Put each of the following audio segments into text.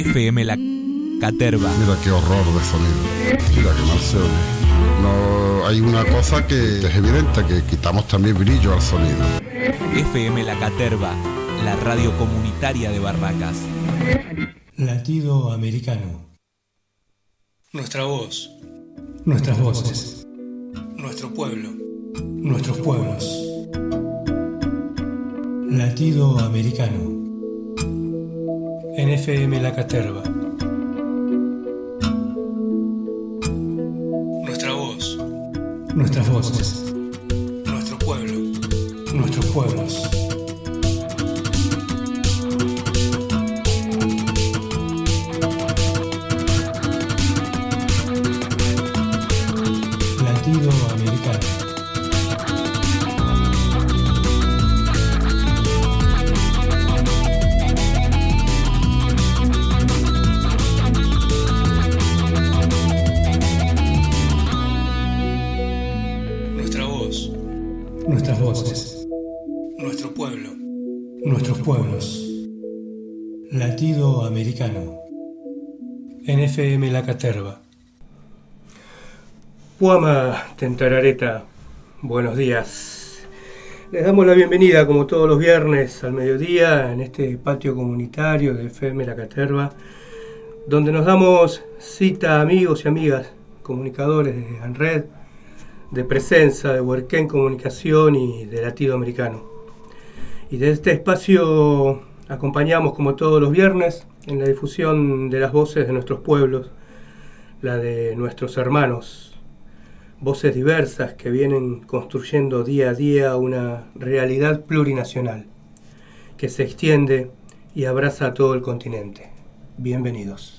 FM La Caterva. Mira qué horror de sonido. Mira qué mal se oye. No, hay una cosa que es evidente, que quitamos también brillo al sonido. FM La Caterva, la radio comunitaria de Barracas. Latido americano. Nuestra voz, nuestras voces, nuestro pueblo, nuestros pueblos. Latido americano. En FM La Caterva. Nuestra voz, nuestras voces, nuestro pueblo, nuestros pueblos. Latido americano. Nuestras voces, nuestro pueblo, nuestros pueblos. Latido americano. En FM La Caterva. Puama Tentarareta, buenos días. Les damos la bienvenida, como todos los viernes al mediodía, en este patio comunitario de FM La Caterva, donde nos damos cita a amigos y amigas, comunicadores de ANRED, de Presenza, de Huerquén Comunicación y de Latido Americano. Y desde este espacio acompañamos, como todos los viernes, en la difusión de las voces de nuestros pueblos, la de nuestros hermanos, voces diversas que vienen construyendo día a día una realidad plurinacional que se extiende y abraza a todo el continente. Bienvenidos.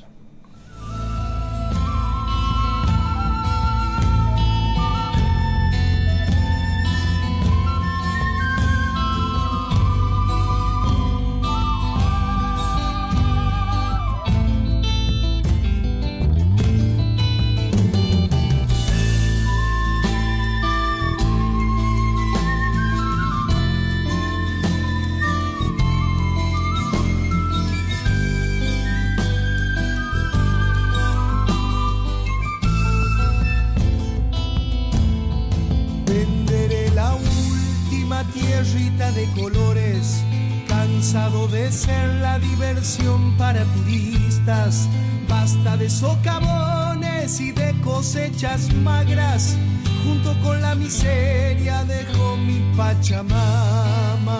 De colores, cansado de ser la diversión para turistas, basta de socavones y de cosechas magras, junto con la miseria dejó mi Pachamama.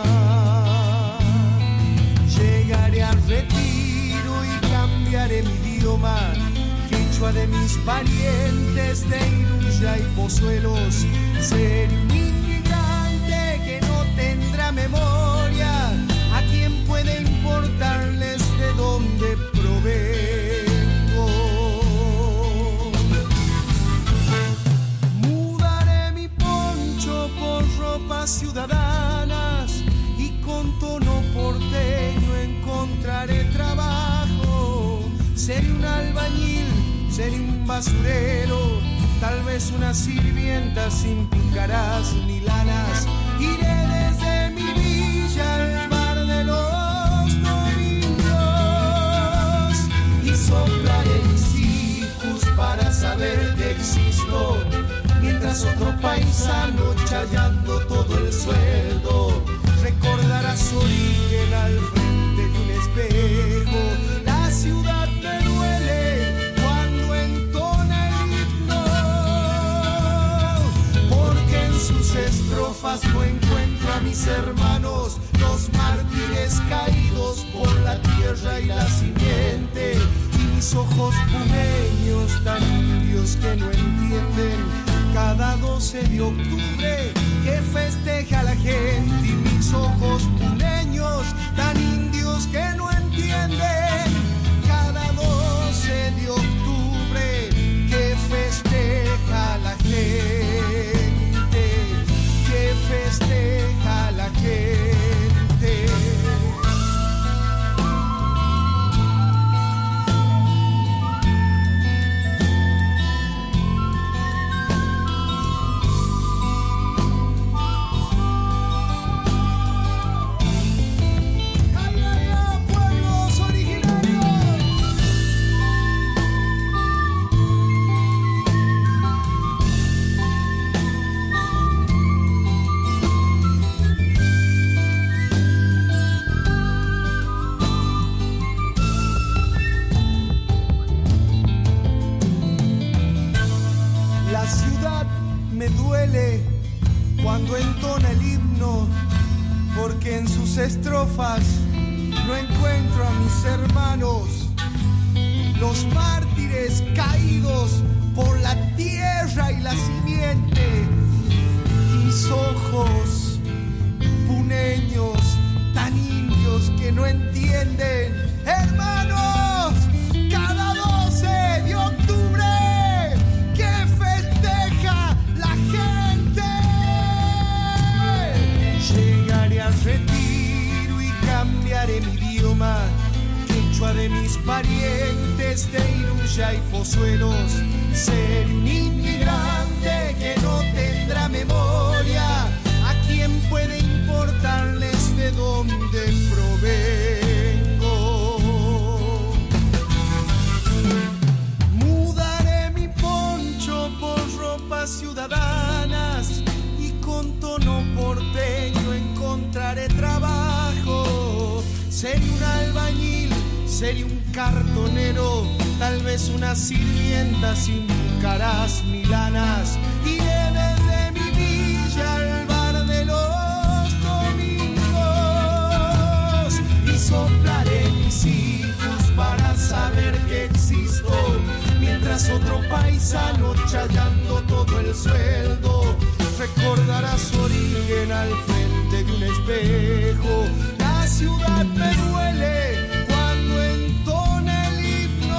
Llegaré al retiro y cambiaré mi idioma, quechua de mis parientes de Iruya y Pozuelos, ser tendrá memoria, a quien puede importarles de dónde provengo. Mudaré mi poncho por ropas ciudadanas y con tono porteño encontraré trabajo. Seré un albañil, seré un basurero, tal vez una sirvienta sin pícaras ni lanas. Iré desde mi villa al bar de los domingos y soplaré mis hijos para saber que existo, mientras otro paisano chayando todo el sueldo recordará su origen al frente de un espejo. La ciudad me duele cuando entona el himno, porque en sus estrofas no encuentro a mis hermanos, los mártires caídos por la tierra y la simiente, y mis ojos pumeños tan indios que no entienden cada 12 de octubre que festeja la gente, y mis ojos pumeños tan indios que no entienden cada 12 de octubre que festeja la gente, que festeja la gente. Ay, ay, ay. estrofas no encuentro a mis hermanos, los mártires caídos por la tierra y la simiente, y mis ojos puneños tan indios que no entienden. Hermanos, cada 12 de octubre que festeja la gente, llegaré al retiro y cambiaré mi idioma, quechua de mis parientes de Iruya y Pozuelos. Seré un inmigrante que no tendrá memoria, a quien puede importarles de dónde provengo. Mudaré mi poncho por ropas ciudadanas y con tono porteño encontraré trabajo. Seré un albañil, seré un cartonero, tal vez una sirvienta sin caras ni lanas. Iré desde mi villa al bar de los domingos y soplaré mis hijos para saber que existo, mientras otro paisano chayando todo el sueldo recordará su origen al frente de un espejo. La ciudad me duele cuando entona el himno,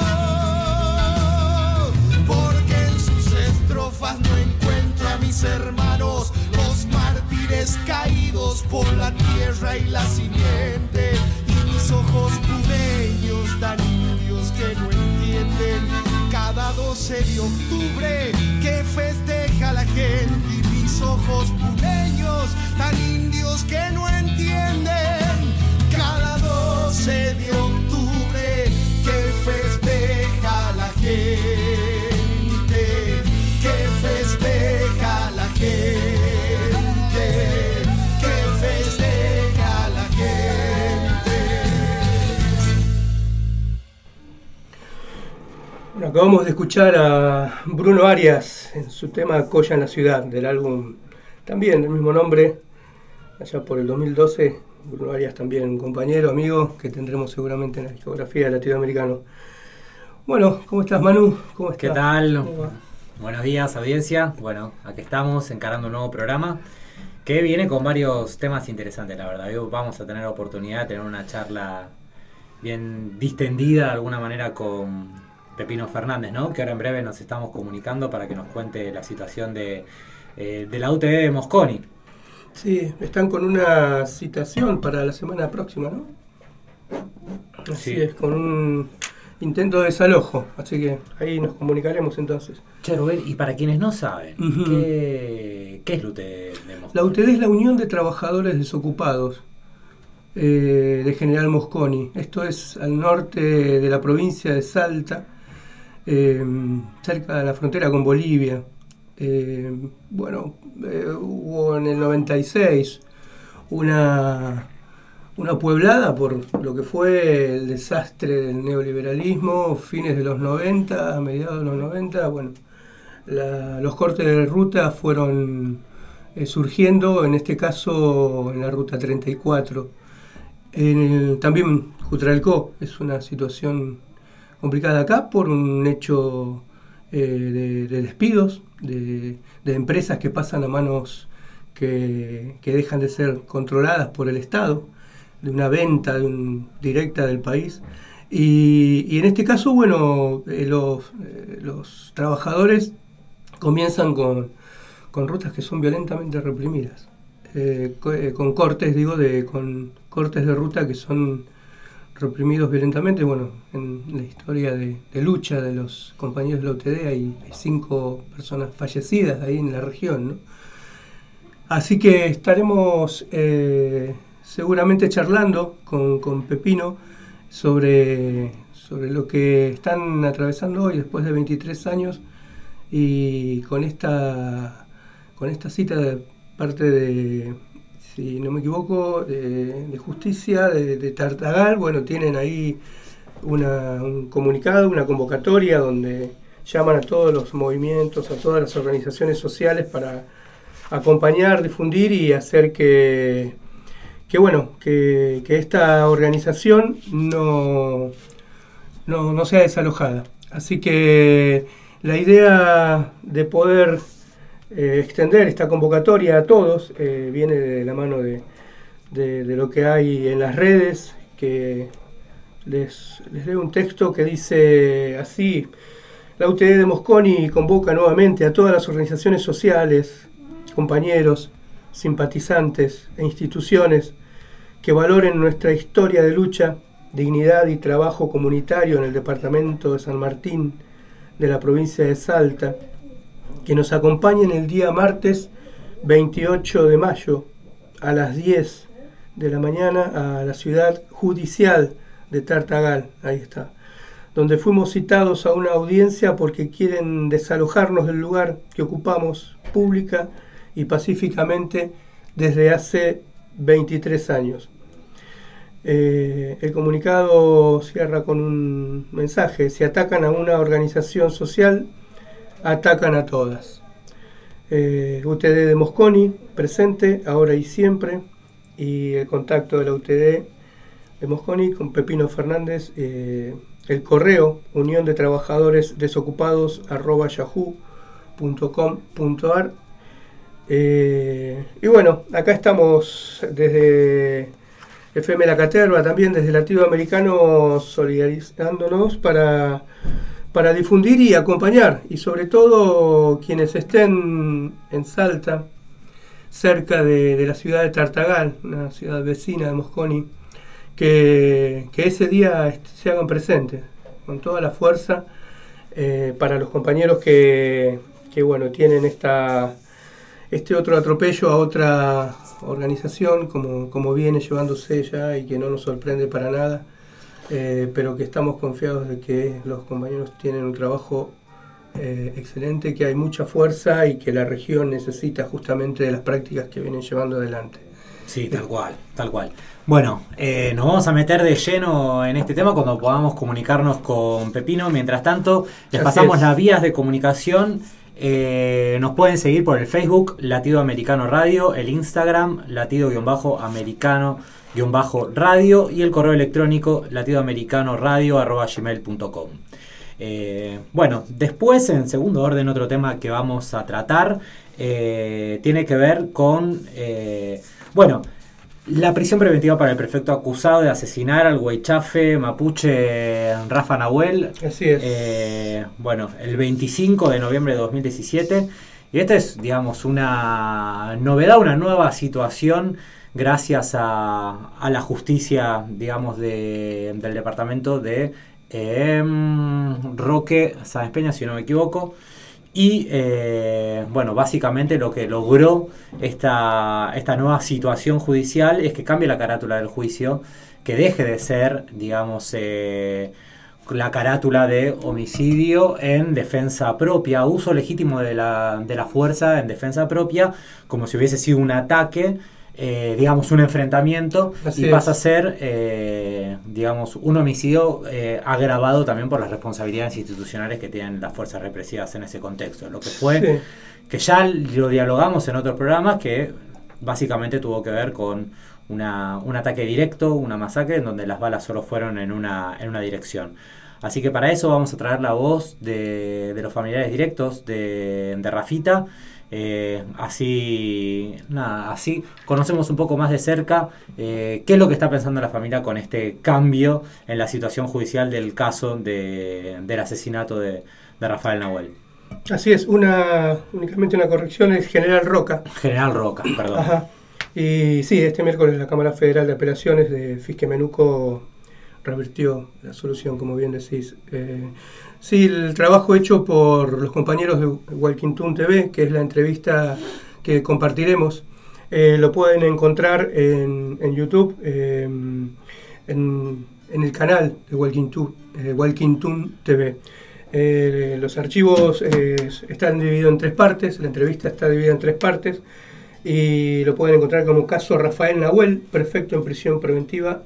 porque en sus estrofas no encuentro a mis hermanos, los mártires caídos por la tierra y la simiente, y mis ojos puneños tan indios que no entienden. Cada 12 de octubre que festeja la gente, y mis ojos puneños tan indios que no entienden. Cada 12 de octubre que festeja la gente, que festeja la gente, que festeja la gente. Bueno, acabamos de escuchar a Bruno Arias en su tema Colla en la Ciudad, del álbum también del mismo nombre, allá por el 2012. Bruno Arias también un compañero, amigo, que tendremos seguramente en la discografía de Latinoamericano. Bueno, ¿cómo estás, Manu? ¿Cómo estás? ¿Qué tal? Buenos días, audiencia. Bueno, aquí estamos encarando un nuevo programa que viene con varios temas interesantes, la verdad. Hoy vamos a tener la oportunidad de tener una charla bien distendida de alguna manera con Pepino Fernández, ¿no? Que ahora en breve nos estamos comunicando para que nos cuente la situación de la UTD de Mosconi. Sí, están con una citación para la semana próxima, ¿no? Así Sí. es, con un intento de desalojo, así que ahí nos comunicaremos entonces. Che, Rubén, y para quienes no saben, Ujú. ¿qué es la UTD de Mosconi? La UTD es la Unión de Trabajadores Desocupados de General Mosconi. Esto es al norte de la provincia de Salta, cerca de la frontera con Bolivia. Hubo en el 96 una pueblada por lo que fue el desastre del neoliberalismo, fines de los 90, mediados de los 90. Bueno, los cortes de ruta fueron surgiendo, en este caso en la ruta 34. También Jutralcó es una situación complicada acá por un hecho de despidos, de empresas que pasan a manos que dejan de ser controladas por el Estado, de una venta directa del país. Y en este caso, bueno, los trabajadores comienzan con rutas que son violentamente reprimidas, con cortes, con cortes de ruta que son reprimidos violentamente. Bueno, en la historia de lucha de los compañeros de la UTD hay 5 personas fallecidas ahí en la región, ¿no? Así que estaremos seguramente charlando con Pepino sobre lo que están atravesando hoy después de 23 años, y con esta cita de parte de, si no me equivoco, de Justicia de Tartagal. Bueno, tienen ahí un comunicado, una convocatoria donde llaman a todos los movimientos, a todas las organizaciones sociales para acompañar, difundir y hacer que que esta organización no sea desalojada. Así que la idea de poder extender esta convocatoria a todos viene de la mano de lo que hay en las redes, que les leo un texto que dice así: la UTD de Mosconi convoca nuevamente a todas las organizaciones sociales, compañeros, simpatizantes e instituciones que valoren nuestra historia de lucha, dignidad y trabajo comunitario en el departamento de San Martín de la provincia de Salta, que nos acompañen el día martes 28 de mayo a las 10 de la mañana a la ciudad judicial de Tartagal, ahí está, donde fuimos citados a una audiencia porque quieren desalojarnos del lugar que ocupamos pública y pacíficamente desde hace 23 años. El comunicado cierra con un mensaje: si atacan a una organización social, atacan a todas. UTD de Mosconi, presente, ahora y siempre, y el contacto de la UTD de Mosconi con Pepino Fernández, el correo unión de trabajadores desocupados @yahoo.com.ar. Y bueno, acá estamos desde FM La Caterva, también desde Latinoamericano, solidarizándonos para difundir y acompañar, y sobre todo quienes estén en Salta, cerca de la ciudad de Tartagal, una ciudad vecina de Mosconi, que ese día se hagan presentes con toda la fuerza para los compañeros que bueno, tienen este otro atropello a otra organización, como viene llevándose ya y que no nos sorprende para nada, pero que estamos confiados de que los compañeros tienen un trabajo excelente, que hay mucha fuerza y que la región necesita justamente de las prácticas que vienen llevando adelante. Sí, tal cual. Bueno, nos vamos a meter de lleno en este tema cuando podamos comunicarnos con Pepino. Mientras tanto, les pasamos las vías de comunicación. Nos pueden seguir por el Facebook Latido Americano Radio, el Instagram latido-americano-radio y el correo electrónico latidoamericanoradio@gmail.com. Bueno, después, en segundo orden, otro tema que vamos a tratar tiene que ver con la prisión preventiva para el prefecto acusado de asesinar al huaychafe mapuche Rafa Nahuel. Así es. El 25 de noviembre de 2017. Y esta es, digamos, una novedad, una nueva situación gracias a la justicia, digamos, del departamento de Roque Sáenz Peña, si no me equivoco. Y básicamente lo que logró esta nueva situación judicial es que cambie la carátula del juicio, que deje de ser, digamos, la carátula de homicidio en defensa propia, uso legítimo de la fuerza en defensa propia, como si hubiese sido un ataque, digamos, un enfrentamiento. Así pasa a ser, digamos, un homicidio agravado también por las responsabilidades institucionales que tienen las fuerzas represivas en ese contexto. Lo que fue, que ya lo dialogamos en otros programas, que básicamente tuvo que ver con un ataque directo, una masacre, en donde las balas solo fueron en una dirección. Así que para eso vamos a traer la voz de los familiares directos de Rafita. Así conocemos un poco más de cerca qué es lo que está pensando la familia con este cambio en la situación judicial del caso del asesinato de Rafael Nahuel. Así es, únicamente una corrección, es General Roca, perdón. Ajá. Y sí, este miércoles la Cámara Federal de Apelaciones de Fisquemenuco revirtió la solución, como bien decís. Sí, el trabajo hecho por los compañeros de Walkingtoon TV, que es la entrevista que compartiremos, lo pueden encontrar en YouTube, en el canal de Walkingtoon TV. Los archivos están divididos en 3 partes, la entrevista está dividida en 3 partes, y lo pueden encontrar como caso Rafael Nahuel, prefecto en prisión preventiva,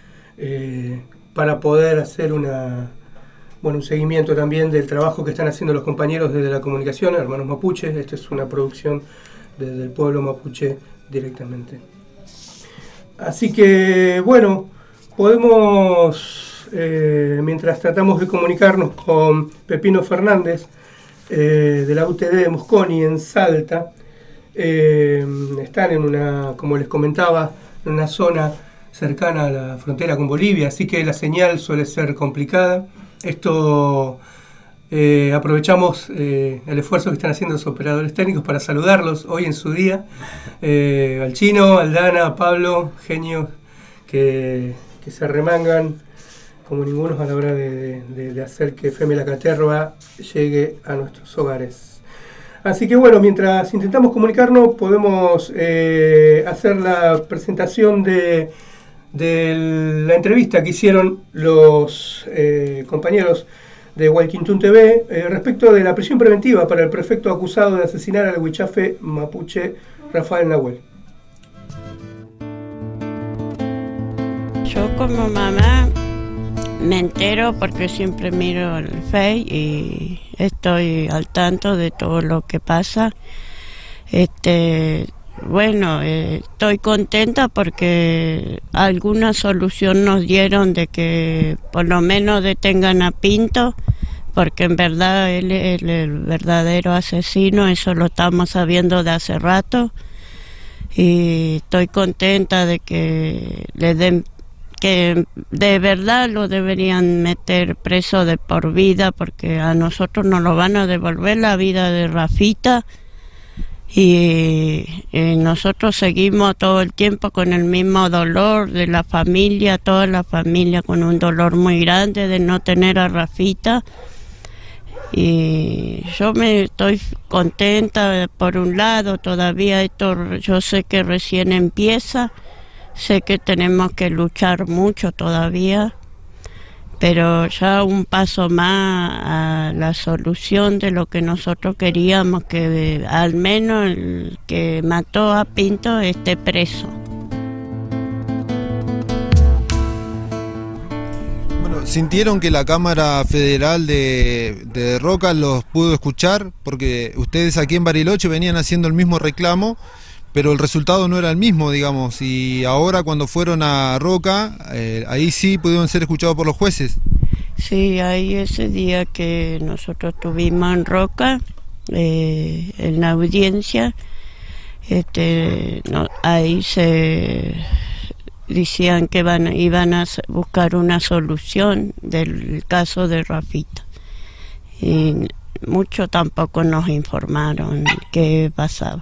para poder hacer un seguimiento también del trabajo que están haciendo los compañeros desde la comunicación, hermanos mapuches. Esta es una producción desde el pueblo mapuche directamente. Así que, bueno, podemos, mientras tratamos de comunicarnos con Pepino Fernández, de la UTD de Mosconi, en Salta, están en una, como les comentaba, en una zona cercana a la frontera con Bolivia, así que la señal suele ser complicada. Esto... aprovechamos el esfuerzo que están haciendo los operadores técnicos para saludarlos hoy en su día, al Chino, al Dana, a Pablo, genios que se arremangan como ningunos a la hora de hacer que FM La Caterva llegue a nuestros hogares. Así que bueno, mientras intentamos comunicarnos, podemos hacer la presentación de la entrevista que hicieron los compañeros de Hualquintún TV respecto de la prisión preventiva para el prefecto acusado de asesinar al huichafe mapuche Rafael Nahuel. Yo como mamá me entero porque siempre miro el Face y estoy al tanto de todo lo que pasa. Bueno, estoy contenta porque alguna solución nos dieron de que por lo menos detengan a Pinto, porque en verdad él es el verdadero asesino, eso lo estamos sabiendo de hace rato, y estoy contenta de que le den, que de verdad lo deberían meter preso de por vida, porque a nosotros nos lo van a devolver la vida de Rafita. Y nosotros seguimos todo el tiempo con el mismo dolor de la familia, toda la familia con un dolor muy grande de no tener a Rafita. Y yo me estoy contenta por un lado, todavía esto yo sé que recién empieza, sé que tenemos que luchar mucho todavía, pero ya un paso más a la solución de lo que nosotros queríamos, que al menos el que mató a Pinto esté preso. Bueno, ¿sintieron que la Cámara Federal de Roca los pudo escuchar? Porque ustedes aquí en Bariloche venían haciendo el mismo reclamo, pero el resultado no era el mismo, digamos, y ahora cuando fueron a Roca, ahí sí pudieron ser escuchados por los jueces. Sí, ahí ese día que nosotros estuvimos en Roca, en la audiencia, ahí se decían que iban a buscar una solución del caso de Rafita. Y mucho tampoco nos informaron qué pasaba.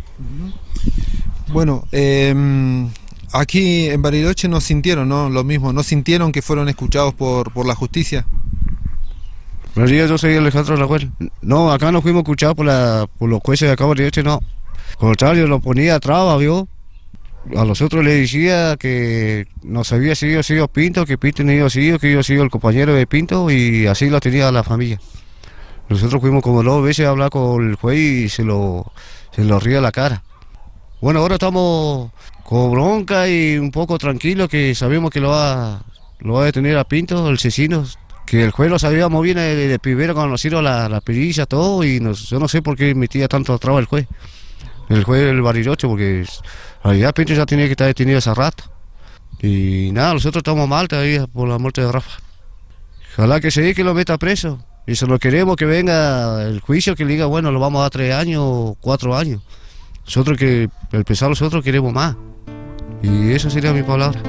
Bueno, aquí en Bariloche no sintieron, ¿no? Lo mismo, ¿no sintieron que fueron escuchados por la justicia? Buenos días, yo soy Alejandro Nahuel. No, acá no fuimos escuchados por los jueces de acá en Bariloche, no. Contrario, lo ponía a traba, ¿vio? A los otros le decía que nos había sido Pinto, que Pinto no había sido, que yo sido el compañero de Pinto, y así lo tenía la familia. Nosotros fuimos como 2 veces a hablar con el juez y se lo ría la cara. Bueno, ahora estamos con bronca y un poco tranquilos, que sabemos que lo va a detener a Pinto, el asesino, que el juez lo sabíamos bien de primero cuando nos hicieron la perilla, todo, y yo no sé por qué metía tanto traba el juez del Bariloche, porque en realidad Pinto ya tenía que estar detenido hace rato. Y nada, nosotros estamos mal todavía por la muerte de Rafa. Ojalá que se diga que lo meta preso, y solo queremos que venga el juicio, que le diga, bueno, lo vamos a dar 3 años o 4 años. Nosotros nosotros queremos más. Y eso sería mi palabra.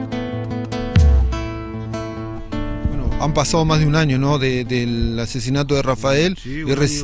Bueno, han pasado más de un año, ¿no? Del asesinato de Rafael. Sí,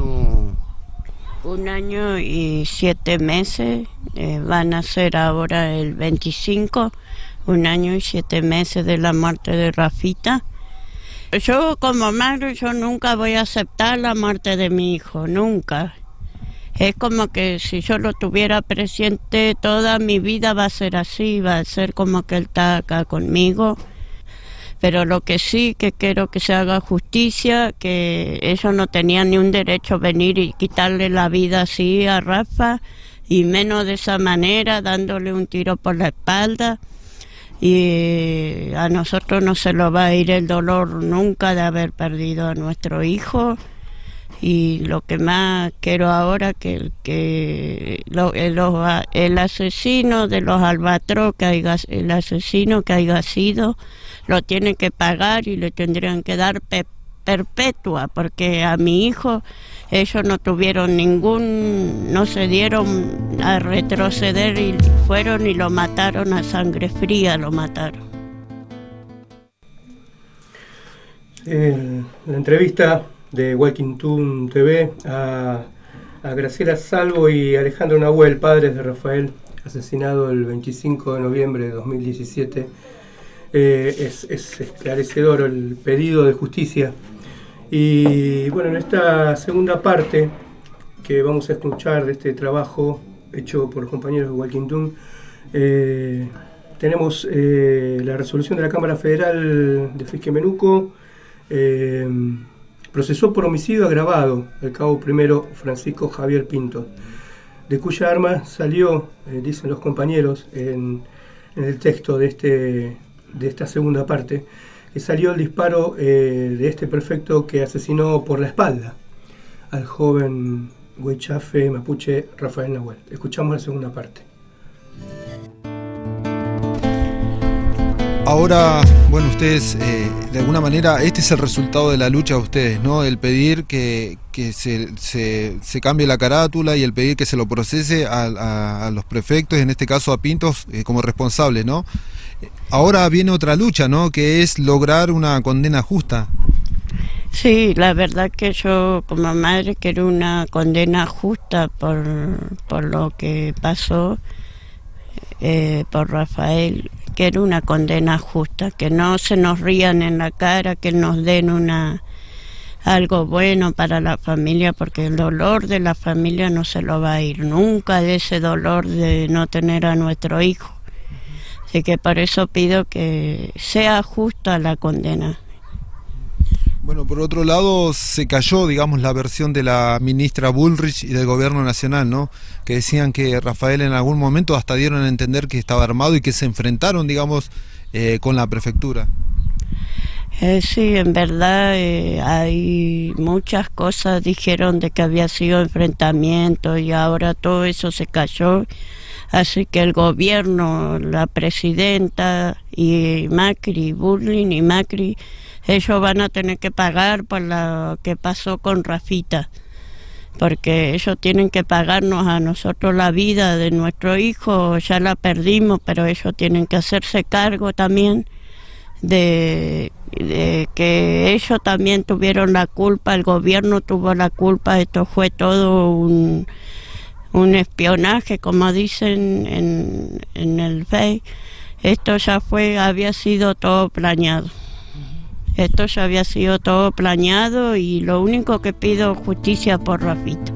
un año y 7 meses. Van a ser ahora el 25. 1 año y 7 meses de la muerte de Rafita. Yo como madre, yo nunca voy a aceptar la muerte de mi hijo, nunca. Es como que si yo lo tuviera presente toda mi vida va a ser así, va a ser como que él está acá conmigo. Pero lo que sí que quiero que se haga justicia, que ellos no tenían ni un derecho a venir y quitarle la vida así a Rafa, y menos de esa manera, dándole un tiro por la espalda. Y a nosotros no se lo va a ir el dolor nunca de haber perdido a nuestro hijo. Y lo que más quiero ahora el asesino de los albatros, el asesino que haya sido, lo tiene que pagar y le tendrían que dar perpetua, porque a mi hijo ellos no tuvieron no se dieron a retroceder y fueron y lo mataron a sangre fría, lo mataron. La entrevista de Walking Toon TV a Graciela Salvo y Alejandro Nahuel, padres de Rafael, asesinado el 25 de noviembre de 2017. Es esclarecedor el pedido de justicia. Y bueno, en esta segunda parte que vamos a escuchar de este trabajo hecho por los compañeros de Walking Toon, tenemos la resolución de la Cámara Federal de Fisquemenuco. Procesó por homicidio agravado al cabo primero Francisco Javier Pinto, de cuya arma salió, dicen los compañeros en el texto de esta segunda parte, que salió el disparo de este prefecto que asesinó por la espalda al joven huichafe mapuche Rafael Nahuel. Escuchamos la segunda parte. Ahora, bueno, ustedes, de alguna manera, este es el resultado de la lucha de ustedes, ¿no? El pedir que se cambie la carátula y el pedir que se lo procese a los prefectos, en este caso a Pintos, como responsables, ¿no? Ahora viene otra lucha, ¿no? Que es lograr una condena justa. Sí, la verdad que yo como madre quiero una condena justa por lo que pasó por Rafael. Quiero una condena justa, que no se nos rían en la cara, que nos den algo bueno para la familia, porque el dolor de la familia no se lo va a ir nunca, de ese dolor de no tener a nuestro hijo. Así que por eso pido que sea justa la condena. Bueno, por otro lado, se cayó, digamos, la versión de la ministra Bullrich y del gobierno nacional, ¿no? Que decían que Rafael en algún momento hasta dieron a entender que estaba armado y que se enfrentaron, digamos, con la prefectura. Sí, en verdad hay muchas cosas, dijeron de que había sido enfrentamiento y ahora todo eso se cayó. Así que el gobierno, la presidenta y Macri, Burlin y Macri, ellos van a tener que pagar por lo que pasó con Rafita, porque ellos tienen que pagarnos a nosotros la vida de nuestro hijo, ya la perdimos, pero ellos tienen que hacerse cargo también de que ellos también tuvieron la culpa, el gobierno tuvo la culpa, esto fue todo un espionaje, como dicen en el Face. Esto ya había sido todo planeado. Esto ya había sido todo planeado y lo único que pido es justicia por Rafita.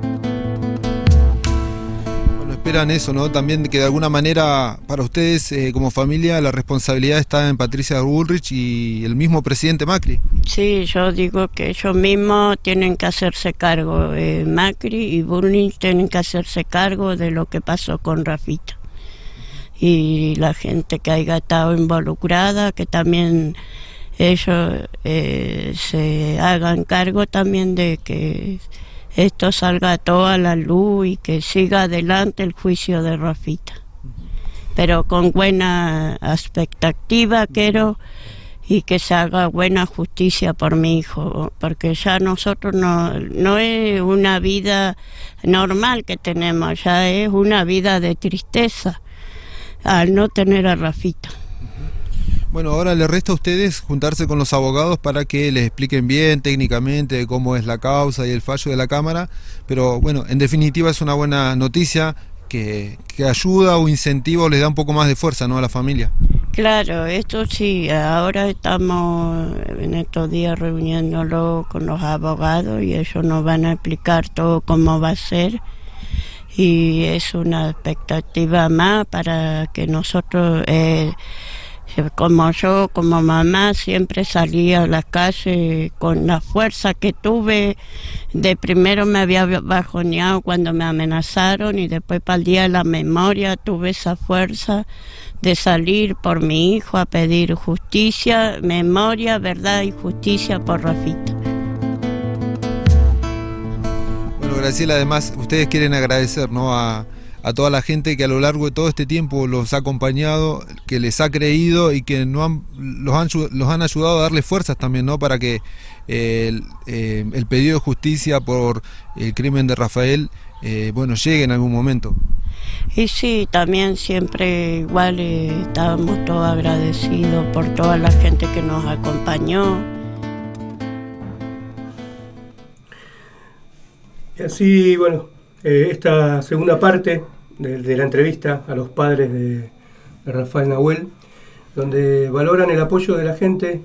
Bueno, esperan eso, ¿no? También que de alguna manera para ustedes como familia la responsabilidad está en Patricia Bullrich y el mismo presidente Macri. Sí, yo digo que ellos mismos tienen que hacerse cargo, Macri y Bullrich tienen que hacerse cargo de lo que pasó con Rafita. Y la gente que haya estado involucrada, que también ellos se hagan cargo también de que esto salga todo a la luz y que siga adelante el juicio de Rafita. Pero con buena expectativa quiero y que se haga buena justicia por mi hijo, porque ya nosotros no es una vida normal que tenemos, ya es una vida de tristeza al no tener a Rafita. Bueno, ahora le resta a ustedes juntarse con los abogados para que les expliquen bien técnicamente cómo es la causa y el fallo de la Cámara, pero bueno, en definitiva es una buena noticia que ayuda o incentiva o les da un poco más de fuerza, ¿no?, a la familia. Claro, esto sí, ahora estamos en estos días reuniéndolo con los abogados y ellos nos van a explicar todo cómo va a ser y es una expectativa más para que nosotros... como yo, como mamá, siempre salía a la calle con la fuerza que tuve. De primero me había bajoneado cuando me amenazaron y después para el día de la memoria tuve esa fuerza de salir por mi hijo a pedir justicia, memoria, verdad y justicia por Rafita. Graciela, además, ustedes quieren agradecer, ¿no?, a toda la gente que a lo largo de todo este tiempo los ha acompañado, que les ha creído y que los han ayudado a darle fuerzas también, ¿no?, para que el pedido de justicia por el crimen de Rafael llegue en algún momento. Y sí, también siempre igual estábamos todos agradecidos por toda la gente que nos acompañó. Y así, esta segunda parte de la entrevista a los padres de Rafael Nahuel, donde valoran el apoyo de la gente,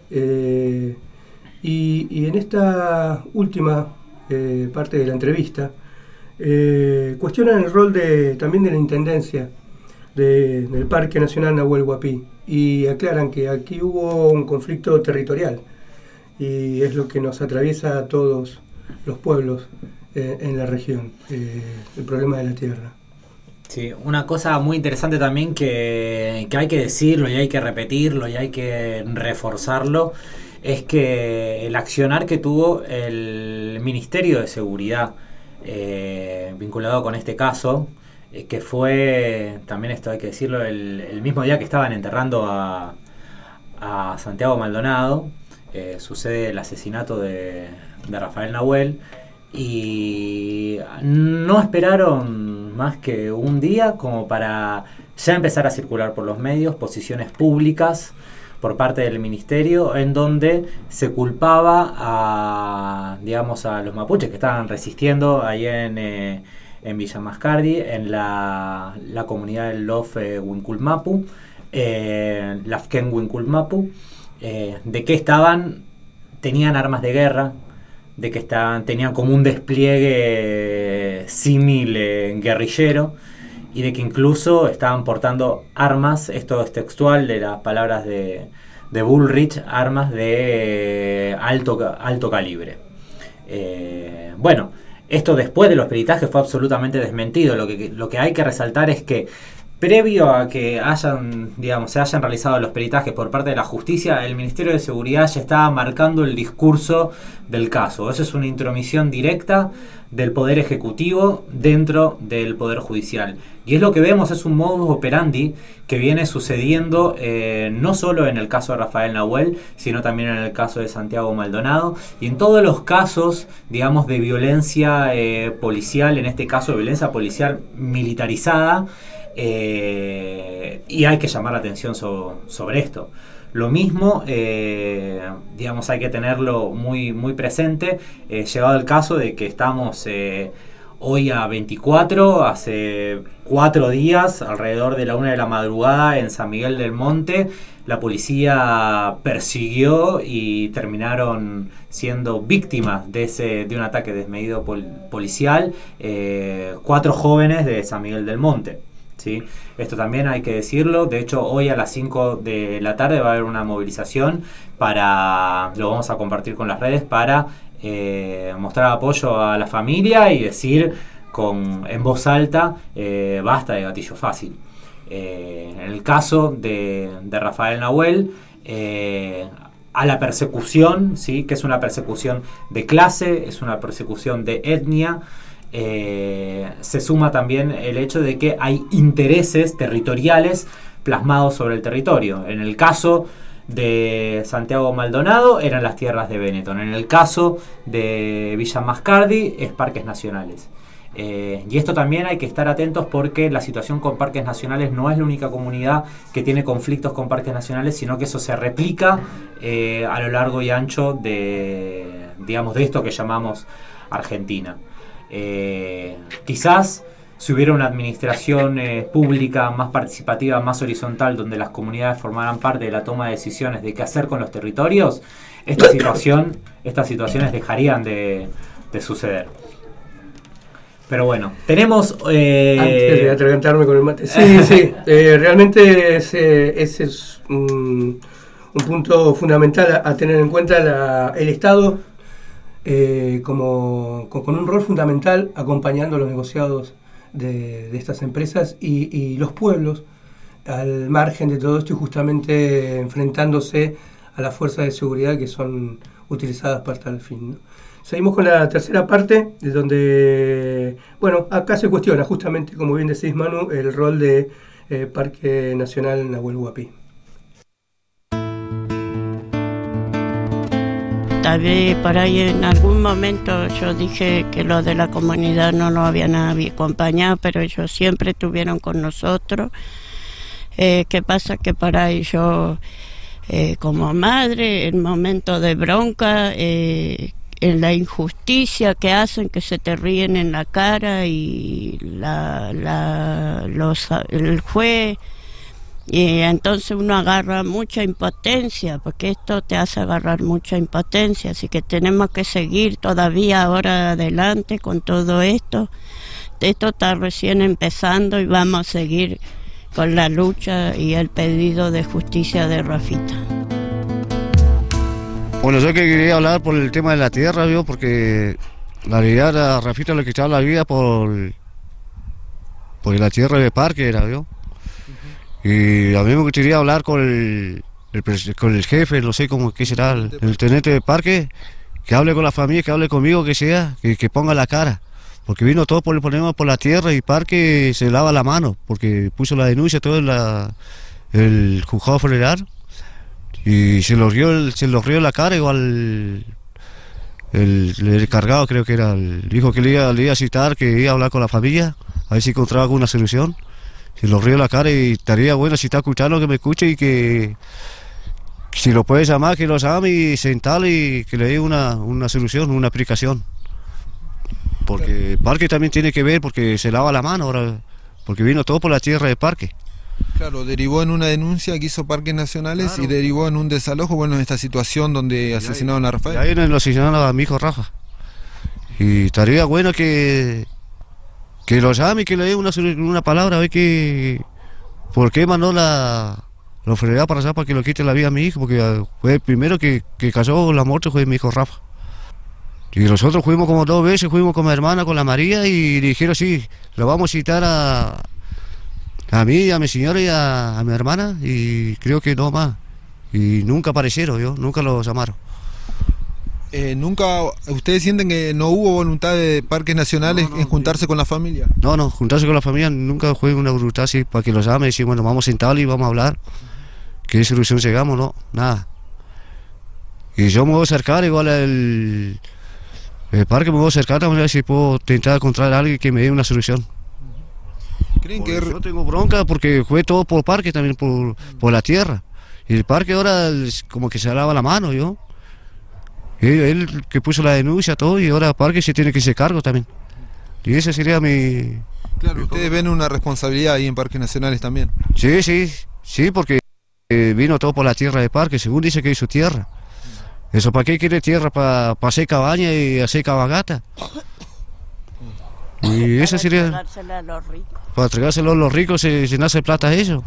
y en esta última parte de la entrevista cuestionan el rol también de la Intendencia del Parque Nacional Nahuel Huapi, y aclaran que aquí hubo un conflicto territorial y es lo que nos atraviesa a todos los pueblos en la región, el problema de la tierra. Sí, una cosa muy interesante también que hay que decirlo y hay que repetirlo y hay que reforzarlo, es que el accionar que tuvo el Ministerio de Seguridad vinculado con este caso, que fue, también esto hay que decirlo, el mismo día que estaban enterrando a Santiago Maldonado, sucede el asesinato de Rafael Nahuel, y no esperaron más que un día como para ya empezar a circular por los medios posiciones públicas por parte del ministerio, en donde se culpaba a los mapuches que estaban resistiendo ahí en Villa Mascardi, en la comunidad del Lof Winculmapu, Lafken Winculmapu, de que tenían armas de guerra, de que tenían como un despliegue símil guerrillero, y de que incluso estaban portando armas, esto es textual de las palabras de Bullrich, armas de alto calibre. Esto después de los peritajes fue absolutamente desmentido. Lo que hay que resaltar es que previo a que se hayan realizado los peritajes por parte de la justicia, el Ministerio de Seguridad ya estaba marcando el discurso del caso. Eso es una intromisión directa del Poder Ejecutivo dentro del Poder Judicial. Y es lo que vemos, es un modus operandi que viene sucediendo no solo en el caso de Rafael Nahuel, sino también en el caso de Santiago Maldonado, y en todos los casos, de violencia policial, en este caso de violencia policial militarizada, y hay que llamar la atención sobre esto. Lo mismo, hay que tenerlo muy, muy presente, llegado el caso de que estamos hoy a 24, hace 4 días, alrededor de la 1 de la madrugada, en San Miguel del Monte, la policía persiguió y terminaron siendo víctimas de un ataque desmedido policial 4 jóvenes de San Miguel del Monte. ¿Sí? Esto también hay que decirlo. De hecho, hoy a las 5 de la tarde va a haber una movilización lo vamos a compartir con las redes para mostrar apoyo a la familia y decir en voz alta basta de gatillo fácil. En el caso de Rafael Nahuel, a la persecución, ¿sí?, que es una persecución de clase, es una persecución de etnia, se suma también el hecho de que hay intereses territoriales plasmados sobre el territorio. En el caso de Santiago Maldonado eran las tierras de Benetton, en el caso de Villa Mascardi es parques nacionales. Y esto también hay que estar atentos, porque la situación con parques nacionales no es la única comunidad que tiene conflictos con parques nacionales, sino que eso se replica a lo largo y ancho de esto que llamamos Argentina. Quizás si hubiera una administración pública más participativa, más horizontal, donde las comunidades formaran parte de la toma de decisiones de qué hacer con los territorios, estas situaciones dejarían de suceder. Pero bueno, tenemos... Antes de atragantarme con el mate. Sí. Realmente ese es un punto fundamental a tener en cuenta. El Estado con un rol fundamental acompañando los negociados de estas empresas y los pueblos al margen de todo esto, y justamente enfrentándose a las fuerzas de seguridad que son utilizadas para tal fin, ¿no? Seguimos con la tercera parte, de donde, bueno, acá se cuestiona justamente, como bien decís, Manu, el rol de Parque Nacional Nahuel Huapi. Tal vez por ahí en algún momento yo dije que los de la comunidad no nos habían acompañado, pero ellos siempre estuvieron con nosotros. ¿Qué pasa? Que por ahí yo, como madre, en momentos de bronca, en la injusticia que hacen, que se te ríen en la cara, y el juez, y entonces uno agarra mucha impotencia, porque esto te hace agarrar mucha impotencia, así que tenemos que seguir todavía ahora adelante con todo esto. Esto está recién empezando y vamos a seguir con la lucha y el pedido de justicia de Rafita. Bueno, yo que quería hablar por el tema de la tierra, ¿vio? Porque la realidad a Rafita le quitaba la vida porque la tierra de parque era, ¿vio? Y a mí me gustaría hablar con el jefe, no sé cómo qué será, el teniente de parque, que hable con la familia, que hable conmigo, que sea, que ponga la cara. Porque vino todo por el problema por la tierra y parque se lava la mano, porque puso la denuncia todo el juzgado federal. Y se lo rió la cara, igual el encargado, creo que era, dijo que le iba a citar, que iba a hablar con la familia, a ver si encontraba alguna solución. Se lo rió la cara y estaría bueno, si está escuchando, que me escuche, y que si lo puede llamar, que lo llame y sentarle y que le dé una solución, una aplicación. Porque el parque también tiene que ver, porque se lava la mano ahora, porque vino todo por la tierra de parque. Claro, derivó en una denuncia que hizo Parques Nacionales, claro, y derivó en un desalojo, bueno, en esta situación donde asesinaron a Rafael. Ahí lo asesinaron a mi hijo Rafa. Y estaría bueno que lo llame y que le dé una palabra, a ver por qué mandó la autoridad para allá para que lo quite la vida a mi hijo, porque fue el primero que cayó la muerte, fue mi hijo Rafa. Y nosotros fuimos como 2 veces, fuimos con mi hermana, con la María, y dijeron sí, lo vamos a citar a mí, a mi señora y a mi hermana, y creo que no más. Y nunca aparecieron, nunca lo llamaron. ¿Nunca ustedes sienten que no hubo voluntad de Parques Nacionales en juntarse con la familia? No, juntarse con la familia nunca fue una voluntad así para que lo llame y decir, bueno, vamos a sentarle y vamos a hablar. ¿Qué solución llegamos? No, nada. Y yo me voy a acercar igual el parque, me voy a acercar también a ver si puedo intentar encontrar a alguien que me dé una solución. ¿Creen que yo tengo bronca porque fue todo por parque también, por la tierra? Y el parque ahora como que se lava la mano, yo. Él que puso la denuncia, todo, y ahora el parque se tiene que hacer cargo también. Y ese sería mi... Claro, ustedes ven una responsabilidad ahí en Parques Nacionales también. Sí, porque vino todo por la tierra de parque, según dice que es su tierra. ¿Eso para qué quiere tierra? ¿Para hacer cabaña y hacer cabalgata? Y eso sería... Entregársela a los ricos. Para entregárselo a los ricos se nace plata eso.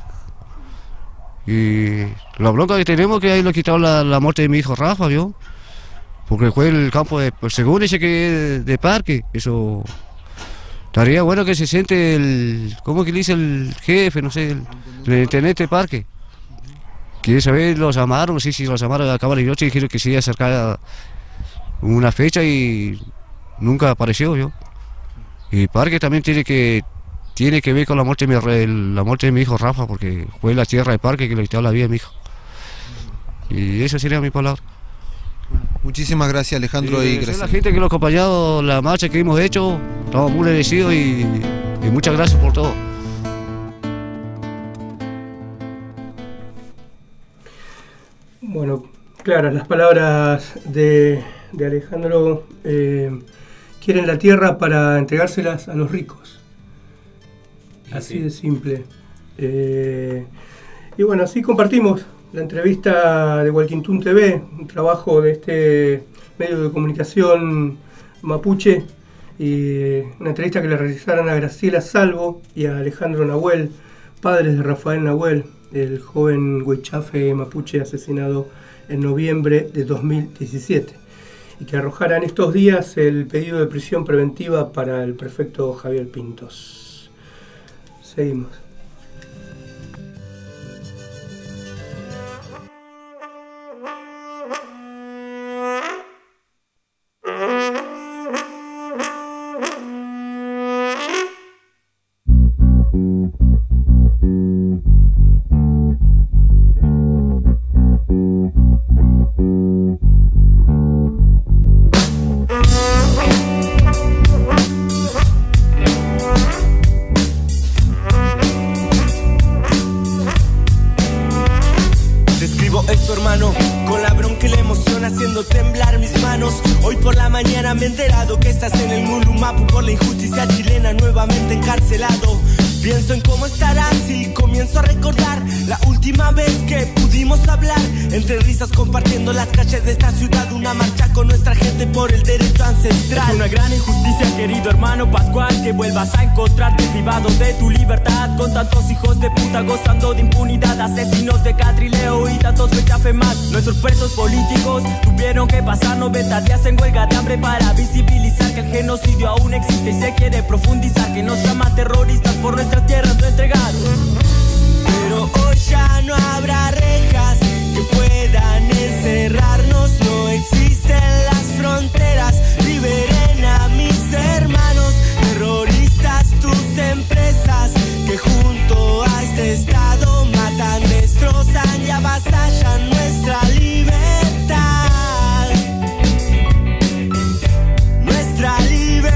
Y la bronca que tenemos que ahí lo quitaron la muerte de mi hijo Rafa, ¿vio? Porque fue el campo de... Según dice que de parque, eso... Estaría bueno que se siente ¿cómo que le dice el jefe? No sé, el intendente de parque. Que esa vez los llamaron, no sé si los llamaron a Cámara de Noche y dijeron que se iba a acercar una fecha y nunca apareció, ¿yo? Y parque también tiene que ver con la muerte de mi hijo Rafa, porque fue la tierra de parque que le quitó la vida a mi hijo. Y esa sería mi palabra. Muchísimas gracias, Alejandro, y gracias a la gente que lo ha acompañado la marcha que hemos hecho. Estamos muy agradecidos y muchas gracias por todo. Bueno, claras las palabras de Alejandro. Quieren la tierra para entregárselas a los ricos. Así de simple. Y bueno, así compartimos la entrevista de Hualquintún TV, un trabajo de este medio de comunicación mapuche, y una entrevista que le realizaron a Graciela Salvo y a Alejandro Nahuel, padres de Rafael Nahuel, el joven huichafe mapuche asesinado en noviembre de 2017, y que arrojaran estos días el pedido de prisión preventiva para el prefecto Javier Pintos. Seguimos. haciendo temblar mis manos. Hoy por la mañana me he enterado que estás en el Mulumapu por la injusticia chilena, nuevamente encarcelado. Pienso en cómo estarás y comienzo a recordar la última vez que pudimos hablar, entre risas compartiendo las calles de esta ciudad, una marcha con nuestra gente por el derecho ancestral. Es una gran injusticia, querido hermano Pascual, que vuelvas a encontrarte privado de tu libertad, con tantos hijos de puta gozando de impunidad, asesinos de Catrileo y tantos mechafe más. Nuestros presos políticos tuvieron que pasar 90 días en huelga de hambre para visibilizar que el genocidio aún existe y se quiere profundizar, que nos llaman terroristas por nuestras tierras no entregar. Pero hoy ya no habrá rejas que puedan encerrarnos, no existen las fronteras, liberen a mis hermanos, terroristas tus empresas que junto a este estado matan, destrozan y avasallan nuestra libertad, nuestra libertad.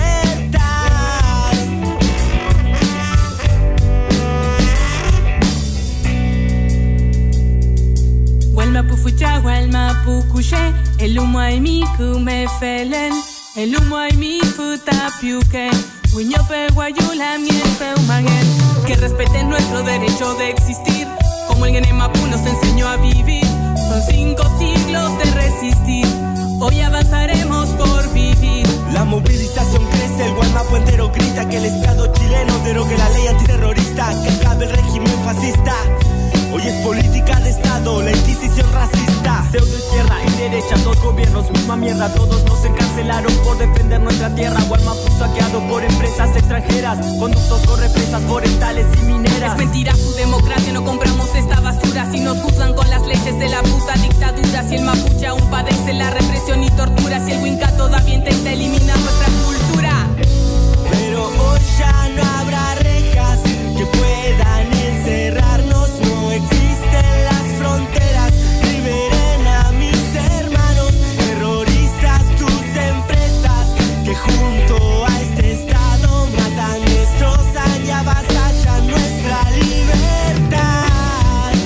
Pufuchahualmapucuché, el humo ay mi kume felen, el humo ay mi futapiuque, huiñope guayula miel peumangen, que respeten nuestro derecho de existir, como el Genemapu nos enseñó a vivir. Son 5 siglos de resistir, hoy avanzaremos por vivir. La movilización crece, el Guaymapu entero grita que el Estado chileno derogue la ley antiterrorista, que acabe el régimen fascista. Hoy es política de Estado, la Inquisición racista. Pseudo izquierda y derecha, dos gobiernos, misma mierda. Todos nos encarcelaron por defender nuestra tierra. Guaymapu saqueado por empresas extranjeras, conductos con represas forestales y mineras. Es mentira su democracia, no compramos esta basura. Si nos juzgan con las leyes de la puta dictadura, si el mapuche aún padece la represión y tortura, si el Winca todavía intenta eliminar nuestra cultura. Pero hoy ya no habrá rejas que puedan encerrarnos, no existen las fronteras, liberen a mis hermanos, terroristas tus empresas que junto a este estado matan, destrozan y avasallan nuestra libertad,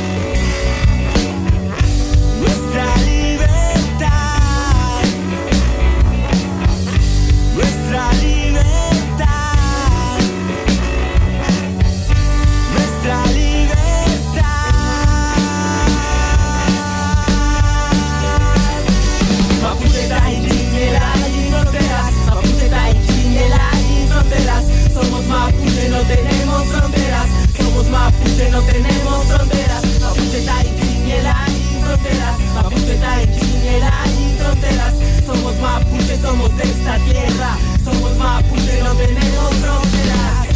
nuestra libertad, nuestra libertad, nuestra libertad. Maputeta y Chinela y fronteras, Maputeta y Chinela y fronteras. Somos Mapuche, no tenemos fronteras. Somos Mapuche, no tenemos fronteras. Maputeta y Chinela y fronteras, Maputeta y Chinela y fronteras. Somos Mapuche, somos de esta tierra. Somos Mapuche, no tenemos fronteras.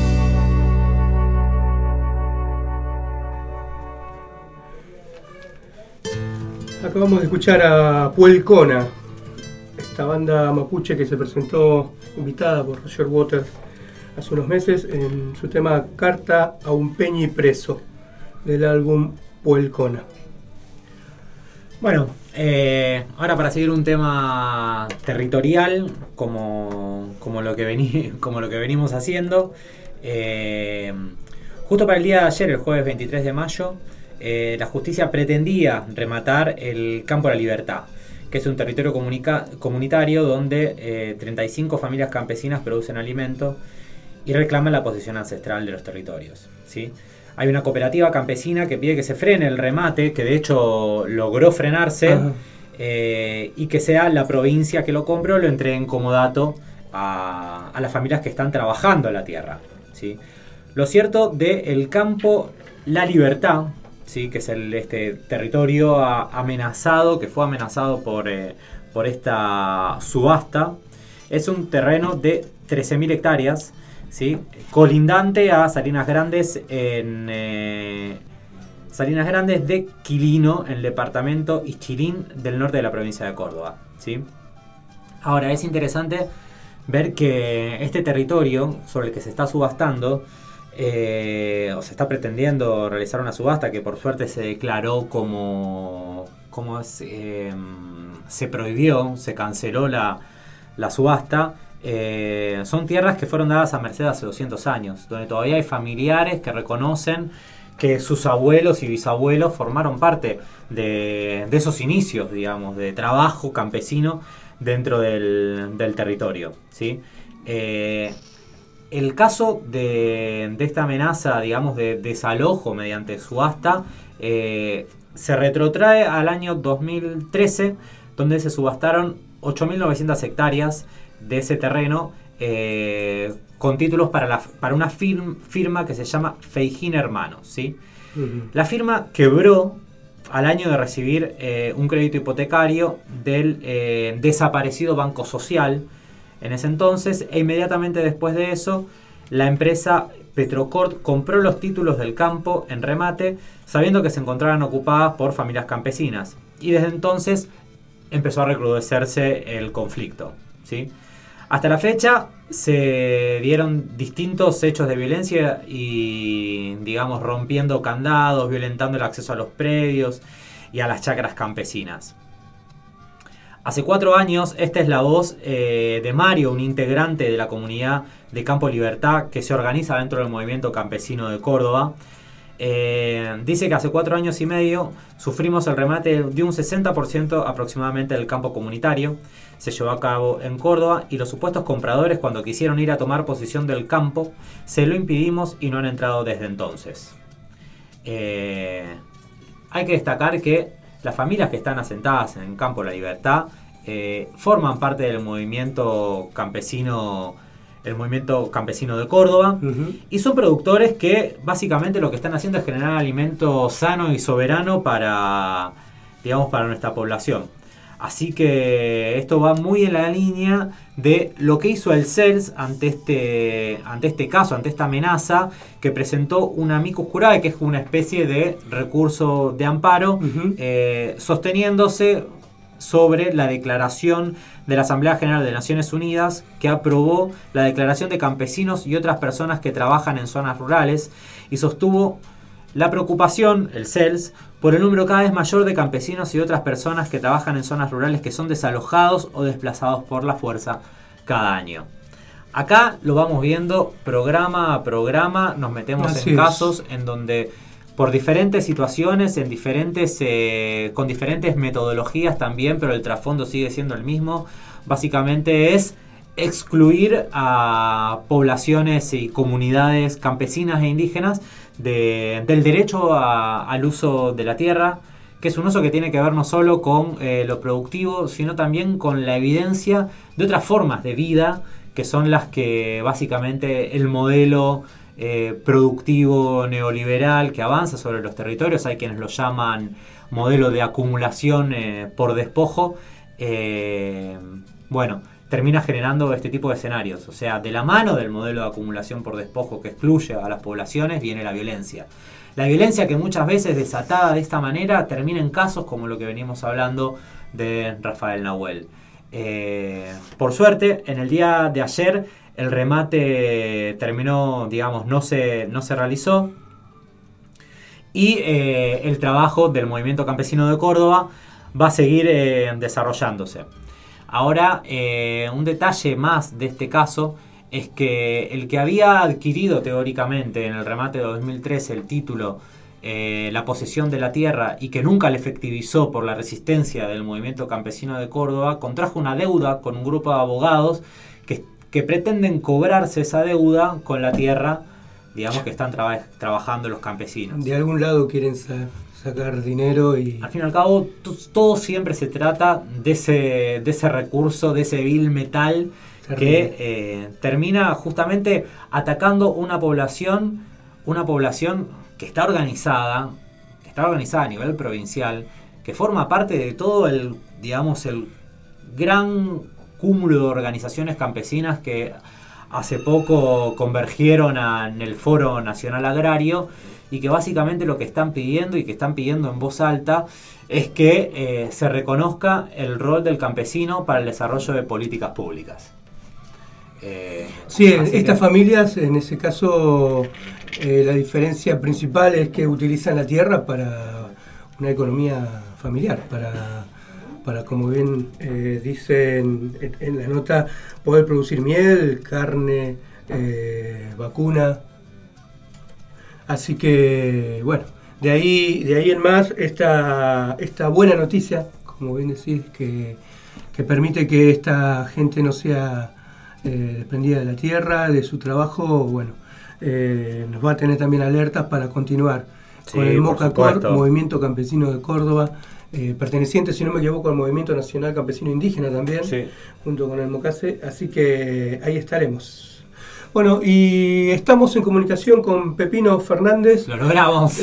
Acabamos de escuchar a Puelcona, esta banda mapuche que se presentó invitada por Roger Waters hace unos meses en su tema Carta a un Peñi Preso, del álbum Puelcona. Bueno, ahora para seguir un tema territorial como lo que venimos haciendo, justo para el día de ayer, el jueves 23 de mayo, la justicia pretendía rematar el Campo de la Libertad, que es un territorio comunitario donde 35 familias campesinas producen alimento y reclaman la posesión ancestral de los territorios, ¿sí? Hay una cooperativa campesina que pide que se frene el remate, que de hecho logró frenarse, y que sea la provincia que lo compre o lo entregue en comodato a las familias que están trabajando en la tierra, ¿sí? Lo cierto del Campo La Libertad, ¿sí? Que es este territorio amenazado, que fue amenazado por esta subasta, es un terreno de 13.000 hectáreas, ¿sí? Colindante a Salinas Grandes Salinas Grandes de Quilino, en el departamento Ixchilín del norte de la provincia de Córdoba, ¿sí? Ahora es interesante ver que este territorio sobre el que se está subastando, o se está pretendiendo realizar una subasta que por suerte se declaró se prohibió, se canceló la subasta. Son tierras que fueron dadas a merced hace 200 años, donde todavía hay familiares que reconocen que sus abuelos y bisabuelos formaron parte de esos inicios, digamos, de trabajo campesino dentro del territorio, ¿sí? El caso de esta amenaza, digamos, de desalojo mediante subasta, se retrotrae al año 2013, donde se subastaron 8.900 hectáreas de ese terreno con títulos para una firma que se llama Feijín Hermanos, ¿sí? La firma quebró al año de recibir un crédito hipotecario del desaparecido Banco Social en ese entonces, e inmediatamente después de eso la empresa Petrocort compró los títulos del campo en remate, sabiendo que se encontraban ocupadas por familias campesinas, y desde entonces empezó a recrudecerse el conflicto, ¿sí? Hasta la fecha se dieron distintos hechos de violencia y, digamos, rompiendo candados, violentando el acceso a los predios y a las chacras campesinas. Hace 4 años, esta es la voz de Mario, un integrante de la comunidad de Campo Libertad que se organiza dentro del movimiento campesino de Córdoba. Dice que hace 4 años y medio sufrimos el remate de un 60% aproximadamente del campo comunitario. Se llevó a cabo en Córdoba y los supuestos compradores, cuando quisieron ir a tomar posesión del campo, se lo impedimos y no han entrado desde entonces. Hay que destacar que las familias que están asentadas en Campo La Libertad forman parte del movimiento campesino de Córdoba, y son productores que básicamente lo que están haciendo es generar alimento sano y soberano para nuestra población. Así que esto va muy en la línea de lo que hizo el CELS ante este caso, ante esta amenaza, que presentó un amicus curiae, que es una especie de recurso de amparo, sosteniéndose sobre la declaración de la Asamblea General de Naciones Unidas, que aprobó la declaración de campesinos y otras personas que trabajan en zonas rurales, y sostuvo la preocupación, el CELS, por el número cada vez mayor de campesinos y otras personas que trabajan en zonas rurales que son desalojados o desplazados por la fuerza cada año. Acá lo vamos viendo programa a programa, nos metemos en casos en donde por diferentes situaciones, con diferentes metodologías también, pero el trasfondo sigue siendo el mismo. Básicamente es excluir a poblaciones y comunidades campesinas e indígenas del derecho al uso de la tierra, que es un uso que tiene que ver no solo con lo productivo, sino también con la evidencia de otras formas de vida, que son las que básicamente el modelo productivo neoliberal que avanza sobre los territorios, hay quienes lo llaman modelo de acumulación por despojo, termina generando este tipo de escenarios. O sea, de la mano del modelo de acumulación por despojo que excluye a las poblaciones viene la violencia. La violencia que muchas veces desatada de esta manera termina en casos como lo que venimos hablando de Rafael Nahuel. Por suerte, en el día de ayer el remate terminó, digamos, no se realizó, y el trabajo del movimiento campesino de Córdoba va a seguir desarrollándose. Ahora, un detalle más de este caso es que el que había adquirido teóricamente en el remate de 2013 el título, la posesión de la tierra, y que nunca le efectivizó por la resistencia del movimiento campesino de Córdoba, contrajo una deuda con un grupo de abogados que pretenden cobrarse esa deuda con la tierra, digamos, que están trabajando los campesinos. De algún lado quieren sacar dinero y... Al fin y al cabo, todo siempre se trata de ese recurso, de ese vil metal que termina justamente atacando una población que está organizada a nivel provincial, que forma parte de todo el gran cúmulo de organizaciones campesinas que hace poco convergieron en el Foro Nacional Agrario, y que básicamente lo que están pidiendo, y que están pidiendo en voz alta, es que se reconozca el rol del campesino para el desarrollo de políticas públicas. Estas familias, en ese caso, la diferencia principal es que utilizan la tierra para una economía familiar, para como bien dicen en la nota, poder producir miel, carne, vacuna. Así que, bueno, de ahí en más, esta buena noticia, como bien decís, que permite que esta gente no sea desprendida de la tierra, de su trabajo, bueno, nos va a tener también alertas para continuar con el MOCACOR, Movimiento Campesino de Córdoba, perteneciente, si no me equivoco, al Movimiento Nacional Campesino Indígena también, junto con el MOCACE, así que ahí estaremos. Bueno, y estamos en comunicación con Pepino Fernández. Lo logramos.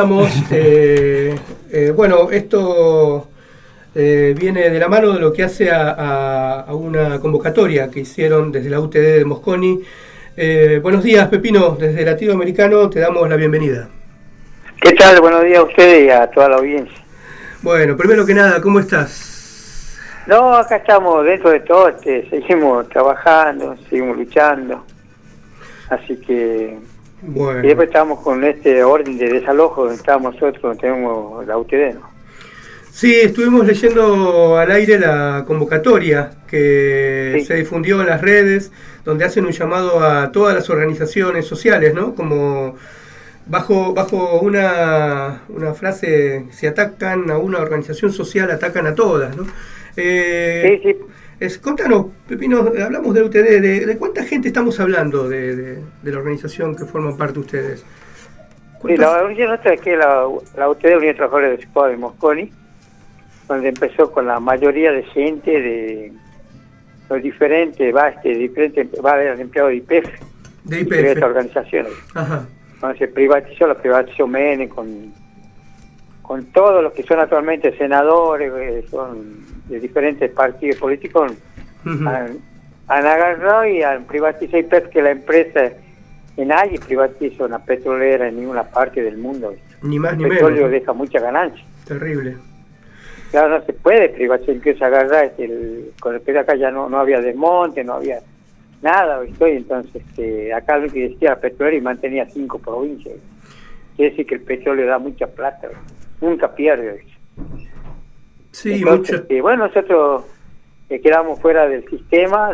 Bueno, esto viene de la mano de lo que hace a una convocatoria que hicieron desde la UTD de Mosconi. Buenos días, Pepino, desde Latinoamericano te damos la bienvenida. ¿Qué tal? Buenos días a ustedes y a toda la audiencia. Bueno, primero que nada, ¿cómo estás? No, acá estamos dentro de todo, seguimos trabajando, seguimos luchando. Así que, bueno. Y después estamos con este orden de desalojo donde estamos nosotros, donde tenemos la UTD, ¿no? Sí, estuvimos leyendo al aire la convocatoria que se difundió en las redes, donde hacen un llamado a todas las organizaciones sociales, ¿no? Como bajo una frase, si atacan a una organización social, atacan a todas, ¿no? Sí. Contanos, Pepino, hablamos de UTD, ¿de cuánta gente estamos hablando de la organización que forman parte de ustedes? Sí, la organización nuestra es que la UTD, Unión de Trabajadores de Escuadra de Mosconi, donde empezó con la mayoría de gente de los diferentes empleados de YPF, diferentes organizaciones. Ajá. Cuando se privatizó Mene con todos los que son actualmente senadores, son de diferentes partidos políticos, han agarrado y han privatizado YPF, que la empresa que nadie privatiza una petrolera en ninguna parte del mundo. Ni más ni menos. El petróleo deja mucha ganancia. Terrible. Claro, no se puede privatizar, incluso agarrar con el petróleo acá ya no había desmonte, no había nada, ¿viste? Entonces acá lo que decía la petrolera y mantenía 5 provincias. Quiere decir que el petróleo da mucha plata, ¿viste? Nunca pierde, ¿viste? Sí, entonces, bueno, nosotros quedamos fuera del sistema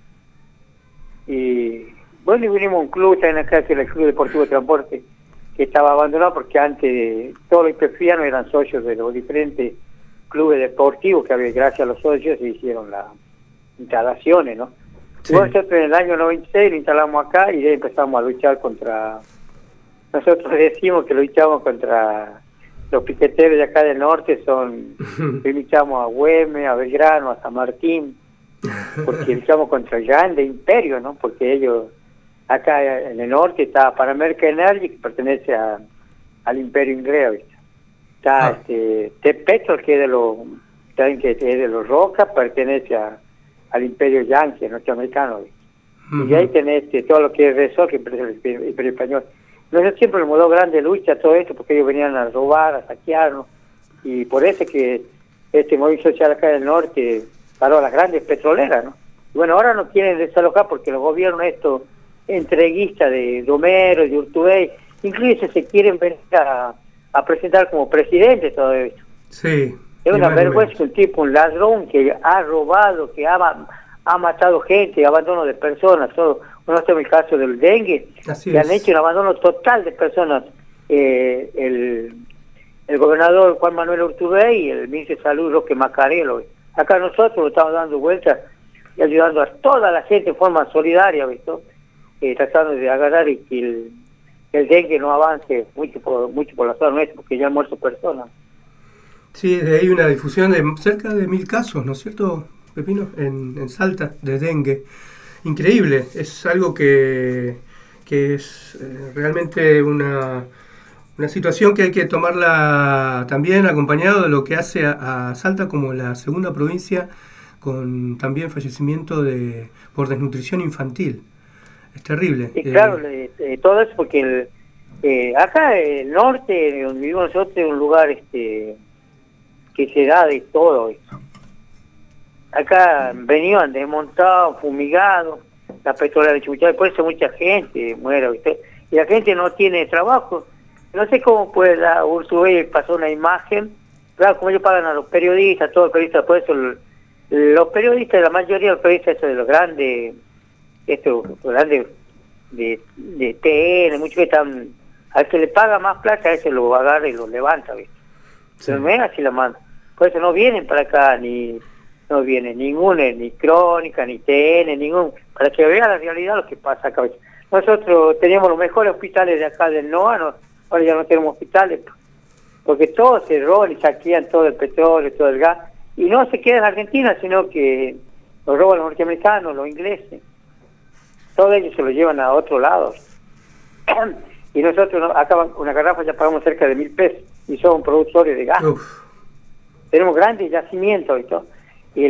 y vinimos a un club también acá, que era el Club Deportivo de Transporte, que estaba abandonado porque antes todos los IPFianos eran socios de los diferentes clubes deportivos que había, gracias a los socios se hicieron las instalaciones, ¿no? Sí. Y bueno, nosotros en el año 96 lo instalamos acá y de ahí empezamos a luchar nosotros decimos que luchamos contra los piqueteros de acá del norte, luchamos a Güemes, a Belgrano, a San Martín, porque luchamos contra el grande imperio, ¿no? Porque ellos, acá en el norte está Panamerica Energy, que pertenece al imperio inglés, ¿viste? Está Petro, que es de los Roca, pertenece al imperio yankee, norteamericano, ¿viste? Y ahí tenés todo lo que es Resort, que pertenece al imperio español. Nosotros siempre hemos dado grande lucha todo esto, porque ellos venían a robar, a saquearnos, y por eso es que este movimiento social acá del norte paró a las grandes petroleras, ¿no? Y bueno, ahora no quieren desalojar porque los gobiernos estos entreguistas de Romero y de Urtubey, incluso se quieren venir a presentar como presidente todo esto. Sí. Es una vergüenza, un tipo, un ladrón que ha robado, que ha matado gente, abandono de personas. No tengo el caso del dengue, han hecho un abandono total de personas. El gobernador Juan Manuel Urtubey y el ministro de Salud Roque Macarelo. Acá nosotros lo estamos dando vueltas y ayudando a toda la gente en forma solidaria, ¿viste? Tratando de agarrar y que el dengue no avance mucho por la zona nuestra, porque ya han muerto personas. Sí, desde ahí una difusión de cerca de 1000 casos, ¿no es cierto, Pepino? En Salta, de dengue. Increíble, es algo que es realmente una situación que hay que tomarla también acompañado de lo que hace a Salta como la segunda provincia con también fallecimiento por desnutrición infantil. Es terrible. Sí, claro, todo eso porque acá el norte, donde vivimos nosotros, es un lugar que se da de todo esto. Acá venían desmontados, fumigados, la petrolera de Chubuchay, por eso mucha gente muere, ¿viste? Y la gente no tiene trabajo. No sé cómo puede la Urtubey pasó una imagen, claro, como ellos pagan a los periodistas, todos los periodistas, por eso los periodistas, la mayoría de los periodistas, eso de los grandes, los grandes de TN, muchos que están al que le paga más plata, a ese lo agarra y lo levanta, ¿viste? Pero no es así la mano. Por eso no vienen para acá, no viene ninguna, ni Crónica, ni TN, ningún, para que vean la realidad lo que pasa acá. Nosotros teníamos los mejores hospitales de acá del NOA, ahora ya no tenemos hospitales, porque todos se roban y saquean todo el petróleo, todo el gas, y no se queda en Argentina, sino que lo roban los norteamericanos, los ingleses. Todos ellos se lo llevan a otro lado. Y nosotros acá una garrafa ya pagamos cerca de 1.000 pesos, y somos productores de gas. Tenemos grandes yacimientos y todo. Y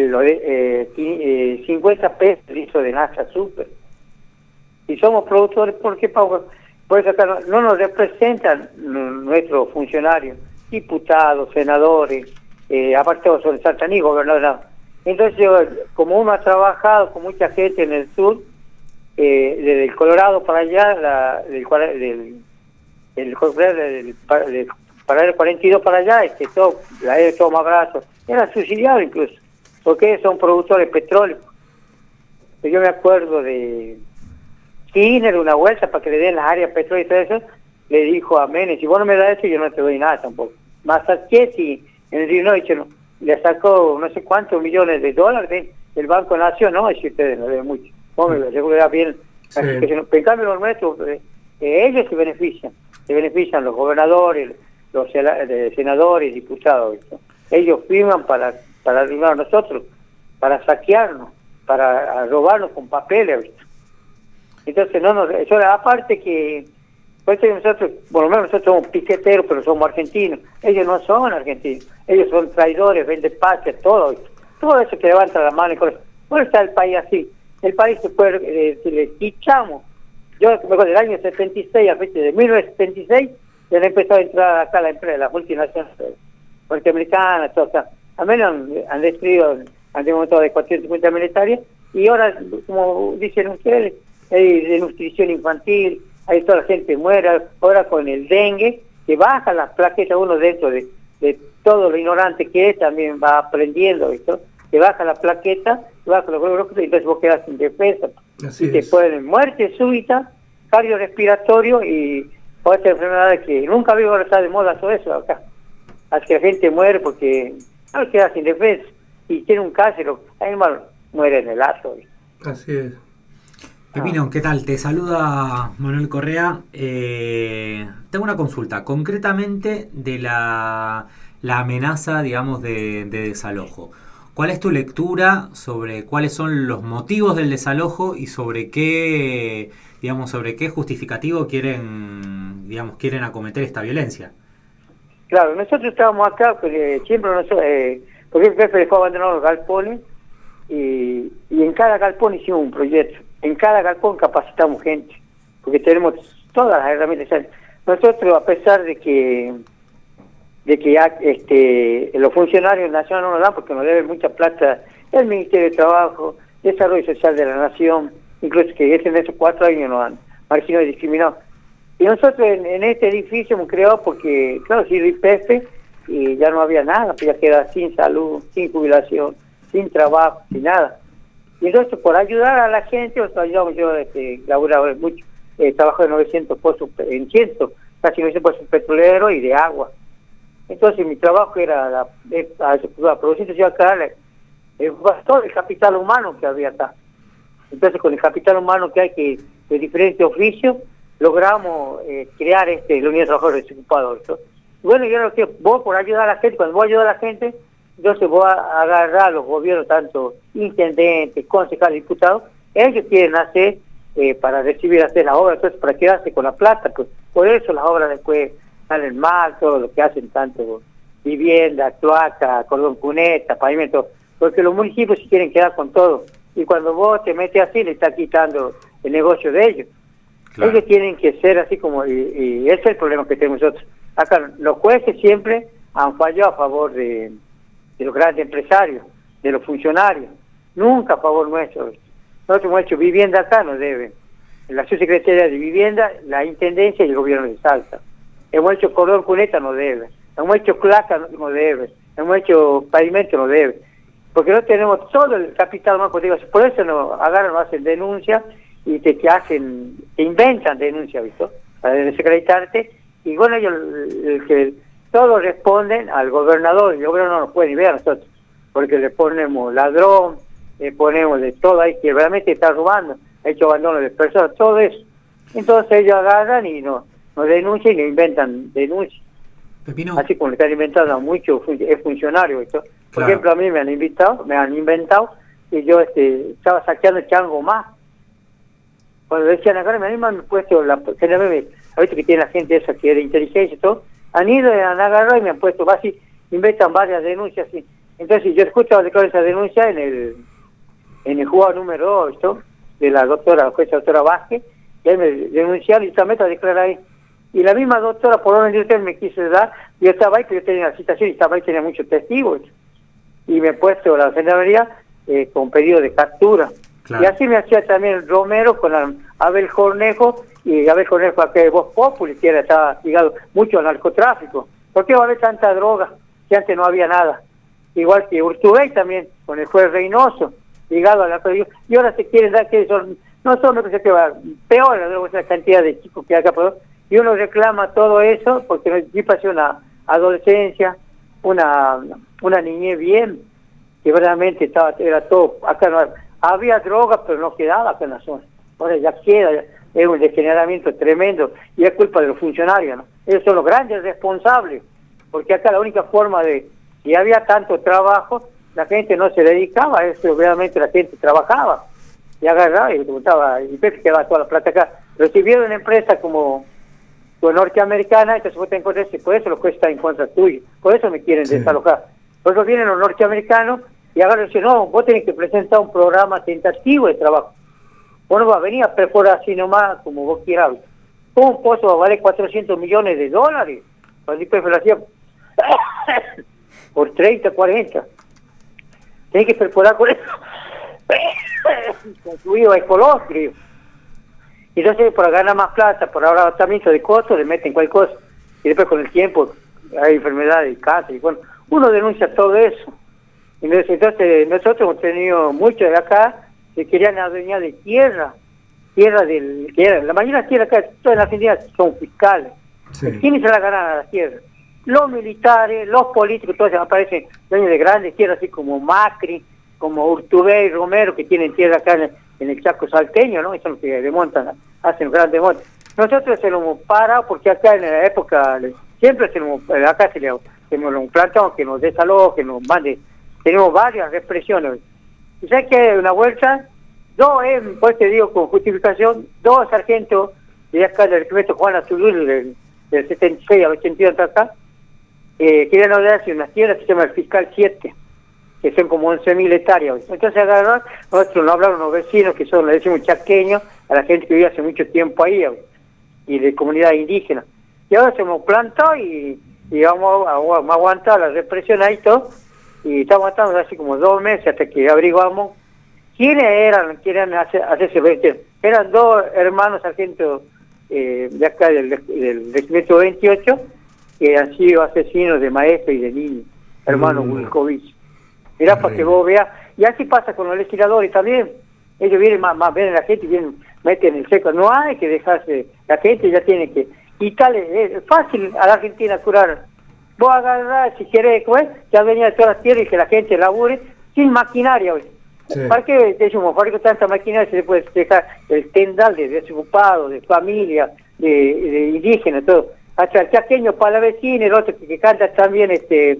50 pesos hizo de NASA Super. Y somos productores porque por eso acá no nos representan nuestros funcionarios, diputados, senadores, aparte todos son Santaní, gobernadores. Entonces, como uno ha trabajado con mucha gente en el sur, desde el Colorado para allá, para el 42 para allá, todo más barato, era subsidiado incluso, porque ellos son productores de petróleo. Yo me acuerdo de Kirchner, una vuelta para que le den las áreas petróleo y todo eso, le dijo a Menem, si vos no me das eso, yo no te doy nada tampoco. Massachusetts, en el Illinois, le sacó no sé cuántos millones de dólares del Banco Nación, no, si ustedes no deben mucho, vos me lo asegurarás bien. Sí. Así que en cambio los nuestros, ellos se benefician los gobernadores, los senadores, diputados, ¿no? Ellos firman para arruinar a nosotros, para saquearnos, para robarnos con papeles, ¿no? Entonces eso aparte que pues nosotros, por lo menos nosotros somos piqueteros, pero somos argentinos. Ellos no son argentinos, ellos son traidores, venden patrias, todo eso que levanta la mano y con eso. ¿Cómo está el país así? El país se puede, si le quichamos. Yo me acuerdo del año 76, a fecha de 1976, ya empezó a entrar acá la empresa, las multinacionales norteamericanas, todo, o sea, al menos han destruido, han desmontado de 450 militares, y ahora, como dicen ustedes, hay desnutrición infantil, hay toda la gente muere, ahora con el dengue, que baja las plaquetas, uno dentro de todo lo ignorante que es, también va aprendiendo esto, que baja la plaqueta, baja los glóbulos, y entonces vos quedas sin defensa. Así y te pueden muerte súbita, cardiorrespiratorio y otras enfermedades que nunca había estar de moda todo eso acá. Así que la gente muere porque no queda sin defensa y tiene un cáncer, además muere en el acto. Así es. Pepino, ¿qué tal? Te saluda Manuel Correa. Tengo una consulta, concretamente de la amenaza, digamos, de desalojo. ¿Cuál es tu lectura sobre cuáles son los motivos del desalojo y sobre qué justificativo quieren acometer esta violencia? Claro, nosotros estábamos acá porque siempre porque el jefe dejó abandonar los galpones y en cada galpón hicimos un proyecto. En cada galpón capacitamos gente, porque tenemos todas las herramientas. Nosotros, a pesar de que ya los funcionarios nacionales no nos dan porque nos deben mucha plata el Ministerio de Trabajo, Desarrollo Social de la Nación, incluso que en esos 4 años nos han marginado y discriminado. Y nosotros en este edificio hemos creado porque, claro, sin IPF y ya no había nada, pues ya queda sin salud, sin jubilación, sin trabajo, sin nada. Y entonces, por ayudar a la gente, yo laboraba mucho, trabajo de 900 pozos, casi 900 pozos petroleros y de agua. Entonces, mi trabajo era la producción de acá, todo el capital humano que había acá. Entonces, con el capital humano que hay de diferentes oficios, logramos crear la Unión de Trabajadores Desocupados. Bueno, yo creo que vos, por ayudar a la gente, cuando vos ayudas a la gente, entonces vos a agarrar a los gobiernos, tanto intendentes, concejales, diputados, ellos quieren hacer para hacer las obras, entonces para quedarse con la plata, pues por eso las obras después salen mal, todo lo que hacen, tanto vivienda, cloaca, cordón cuneta, pavimento, porque los municipios se quieren quedar con todo, y cuando vos te metes así, le estás quitando el negocio de ellos. Claro. Ellos tienen que ser así como, y ese es el problema que tenemos nosotros. Acá los jueces siempre han fallado a favor de los grandes empresarios, de los funcionarios, nunca a favor nuestro. Nosotros hemos hecho vivienda acá, nos deben. La subsecretaría de Vivienda, la Intendencia y el Gobierno de Salta. Hemos hecho cordón cuneta, nos debe. Hemos hecho cloaca, nos debe. Hemos hecho pavimento, nos debe. Porque no tenemos todo el capital humano, por eso nos agarran, nos hacen denuncias y te inventan denuncias, ¿visto? para desacreditarte, y bueno, ellos que todos responden al gobernador, y el gobernador no nos puede ni ver a nosotros, porque le ponemos ladrón, le ponemos de todo ahí, que realmente está robando, ha hecho abandono de personas, todo eso. Entonces ellos agarran y nos denuncian y le inventan denuncias. Pepino. Así como le están inventando a muchos funcionarios. Por Claro. ejemplo, a mí me han inventado y yo estaba saqueando chango más. Cuando decían acá, me han puesto ahorita que tiene la gente esa que era inteligencia y todo, han ido, han agarrado y me han puesto, así, inventan varias denuncias. ¿Sí? Entonces yo escucho esa denuncia en el juzgado número 2 de la jueza doctora Vázquez, y ahí me denunciaron y también a declarar ahí. Y la misma doctora, por orden de usted, me quiso dar, yo estaba ahí, pero yo tenía la citación y estaba ahí, tenía muchos testigos. Y me he puesto la gendarmería con pedido de captura. Claro. Y así me hacía también el Romero con Abel Cornejo, y Abel Cornejo acá de Voz Populi, que estaba ligado mucho al narcotráfico. ¿Por qué va a haber tanta droga si antes no había nada? Igual que Urtubey también, con el juez Reynoso, ligado al narcotráfico. Y ahora se quieren dar que no son lo que se queda peor la cantidad de chicos que hay acá, y uno reclama todo eso porque aquí pasó una adolescencia, una niñez bien, que verdaderamente era todo, acá no había droga, pero no quedaba acá en la zona. Ahora ya queda, es un degeneramiento tremendo, y es culpa de los funcionarios, ¿no? Ellos son los grandes responsables, porque acá la única forma si había tanto trabajo, la gente no se dedicaba a eso, realmente la gente trabajaba, y agarraba y preguntaba, y Pepe quedaba toda la plata acá. Recibieron una empresa como norteamericana, entonces vos te encontrás, por eso los jueces están en contra tuyo, por eso me quieren desalojar. Por eso vienen los norteamericanos y agarran y dicen, no, vos tenés que presentar un programa tentativo de trabajo. Vos no vas a venir a perforar así nomás como vos quieras. Un pozo va a valer $400 millones. Cuando IPF lo hacía por 30, 40. Tenés que perforar con eso. Construido ecológico. Y entonces, para ganar más plata, por abaratamiento de costos, le meten cualquier cosa. Y después, con el tiempo, hay enfermedades, cáncer. Y bueno, uno denuncia todo eso. Entonces, nosotros hemos tenido muchos de acá que querían adueñar de tierra. La mayoría de las tierras acá, todas en la Argentina, son fiscales. Sí. ¿Quiénes se la ganan a las tierras? Los militares, los políticos, todos aparecen dueños de grandes tierras, así como Macri, como Urtubey, Romero, que tienen tierra acá en el Chaco salteño, ¿no? Esos son los que desmontan, hacen grandes montes. Nosotros se lo hemos parado porque acá en la época, siempre se lo hemos plantado que nos desaloje, que nos mande. Tenemos varias represiones. Y sabes que una vuelta, pues te digo con justificación, 2 sargentos de acá del regimiento Juan Azulul del 76 al 82 hasta acá, querían ordenarse unas tierras que se llama el Fiscal 7, que son como 11.000 hectáreas. Entonces agarraron, nosotros nos hablaron unos vecinos que le decimos chaqueños, a la gente que vive hace mucho tiempo ahí, y de comunidad indígena. Y ahora se hemos plantado y vamos a aguantar la represión ahí todo, y estamos aguantando así como 2 meses hasta que averiguamos quiénes querían hacerse 20. Eran 2 hermanos sargentos de acá del regimiento 28, que han sido asesinos de maestros y de niños, hermanos Wilkovich. Mirá, para que vos veas, y así pasa con los legisladores también. Ellos vienen más ven a la gente y meten el seco. No hay que dejarse, la gente ya tiene que. Y tal, es fácil a la Argentina curar. Vos agarrás, si querés, ya venía de todas las tierras y que la gente labure sin maquinaria. Sí. ¿Para qué decimos, fabrico tanta maquinaria? Se puede dejar el tendal de desocupados, de familia, de indígenas, todo. Hasta el chaqueño palavecino, el otro que canta también,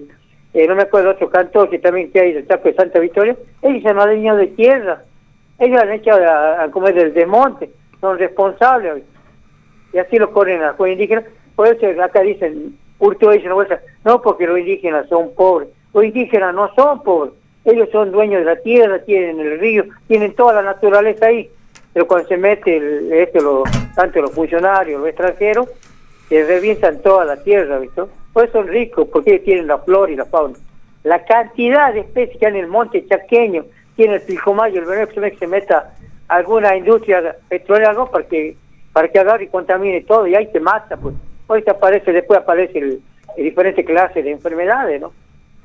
no me acuerdo, otro cantor que también que hay del Chaco de Santa Victoria, ellos se han adueñado de tierra, ellos han hecho a comer del desmonte, son responsables, y así lo corren a los jueces indígenas. Por eso acá dicen, Urtubey dice, no, porque los indígenas son pobres. Los indígenas no son pobres, ellos son dueños de la tierra, tienen el río, tienen toda la naturaleza ahí, pero cuando se mete tanto los funcionarios, los extranjeros, se revientan toda la tierra, ¿viste? Por eso son ricos, porque ellos tienen la flora y la fauna. La cantidad de especies que hay en el monte chaqueño, tiene el pilcomayo, el veneno que se meta alguna industria petrolera, algo para que agarre y contamine todo, y ahí te mata, pues. Después aparece diferentes clases de enfermedades, ¿no?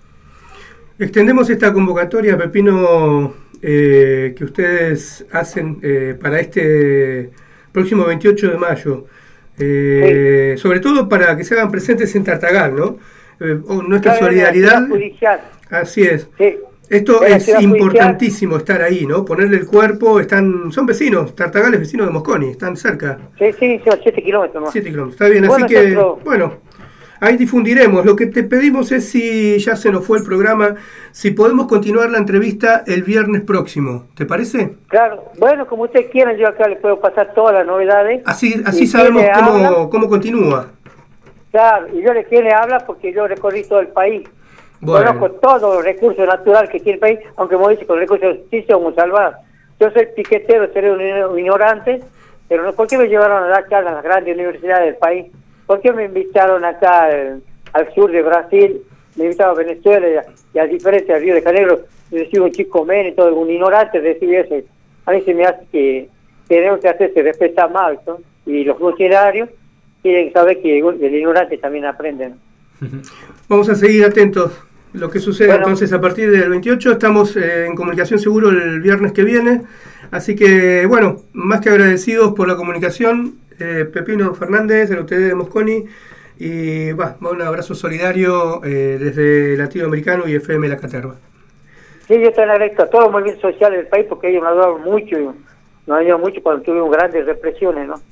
Extendemos esta convocatoria, Pepino, que ustedes hacen para este próximo 28 de mayo. Sobre todo para que se hagan presentes en Tartagal, ¿no? Nuestra solidaridad. Así es. Sí. Esto es importantísimo, estar ahí, ¿no? Ponerle el cuerpo, son vecinos, Tartagal es vecino de Mosconi, están cerca. Sí, son 7 kilómetros más. 7 kilómetros, está bien, bueno, así que, bueno, ahí difundiremos. Lo que te pedimos es, si ya se nos fue el programa, si podemos continuar la entrevista el viernes próximo, ¿te parece? Claro, bueno, como ustedes quieran, yo acá les puedo pasar todas las novedades. Así sabemos cómo continúa. Claro, y yo les quiero hablar porque yo recorrí todo el país. Bueno. Conozco todos los recursos naturales que tiene el país, aunque como dice, con recursos de justicia como salvar. Yo soy piquetero, seré un ignorante, pero ¿por qué me llevaron a dar charlas a las grandes universidades del país? ¿Por qué me invitaron acá al sur de Brasil? Me invitaron a Venezuela y a diferencia del Río de Janeiro, recibo un chico menos y todo, un ignorante recibe eso. A mí se me hace que tenemos que hacerse respetar más, ¿no? Y los funcionarios tienen que saber que el ignorante también aprende, ¿no? Vamos a seguir atentos lo que sucede. Bueno, entonces a partir del 28 estamos en comunicación seguro el viernes que viene, así que bueno, más que agradecidos por la comunicación, Pepino Fernández de la UTD de Mosconi, y un abrazo solidario desde Latido Americano y FM La Caterva. Sí, yo estoy agradecido a todos los movimientos sociales del país porque ellos nos ayudaron mucho cuando tuvimos grandes represiones, ¿no?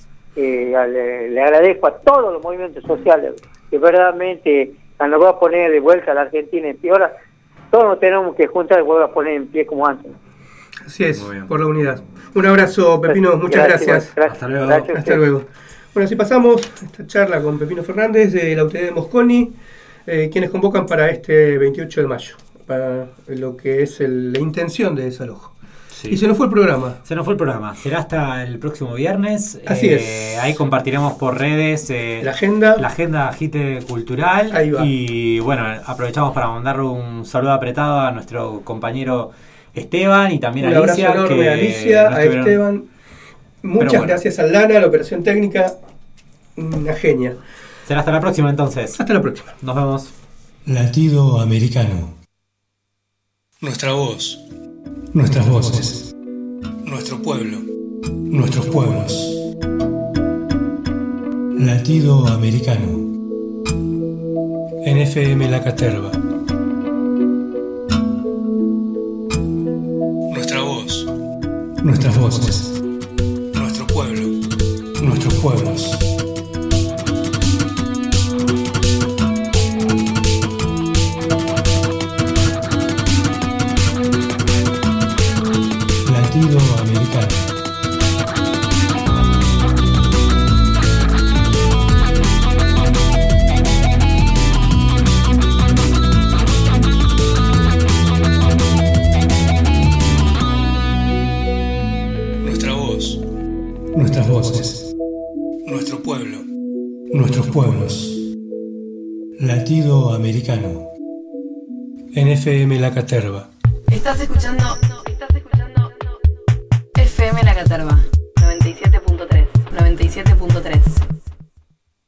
Le agradezco a todos los movimientos sociales que verdaderamente cuando voy a poner de vuelta a la Argentina en pie, ahora todos nos tenemos que juntar y volver a poner en pie como antes. Así es, por la unidad. Un abrazo, Pepino, muchas gracias. Hasta luego. Hasta luego. Bueno, así pasamos esta charla con Pepino Fernández de la UTD de Mosconi, quienes convocan para este 28 de mayo, para lo que es la intención de desalojo. Sí. Y se nos fue el programa. Será hasta el próximo viernes. Así es. Ahí compartiremos por redes la agenda Agite Cultural. Ahí va. Y bueno, aprovechamos para mandar un saludo apretado a nuestro compañero Esteban y también a Alicia. Un abrazo enorme a Alicia, a Esteban. Muchas gracias a Lana, la operación técnica. Una genia. Será hasta la próxima entonces. Hasta la próxima. Nos vemos. Latido Americano. Nuestra voz. Nuestras voces, nuestro pueblo, nuestros pueblos. Latido Americano. En FM La Caterva. Nuestra voz, nuestras voces, nuestro pueblo, nuestros pueblos. Latido Americano. Nuestra voz, nuestras voces, nuestro pueblo, nuestros pueblos. Latido Americano. En FM La Caterva. Estás escuchando FM La Caterva 97.3.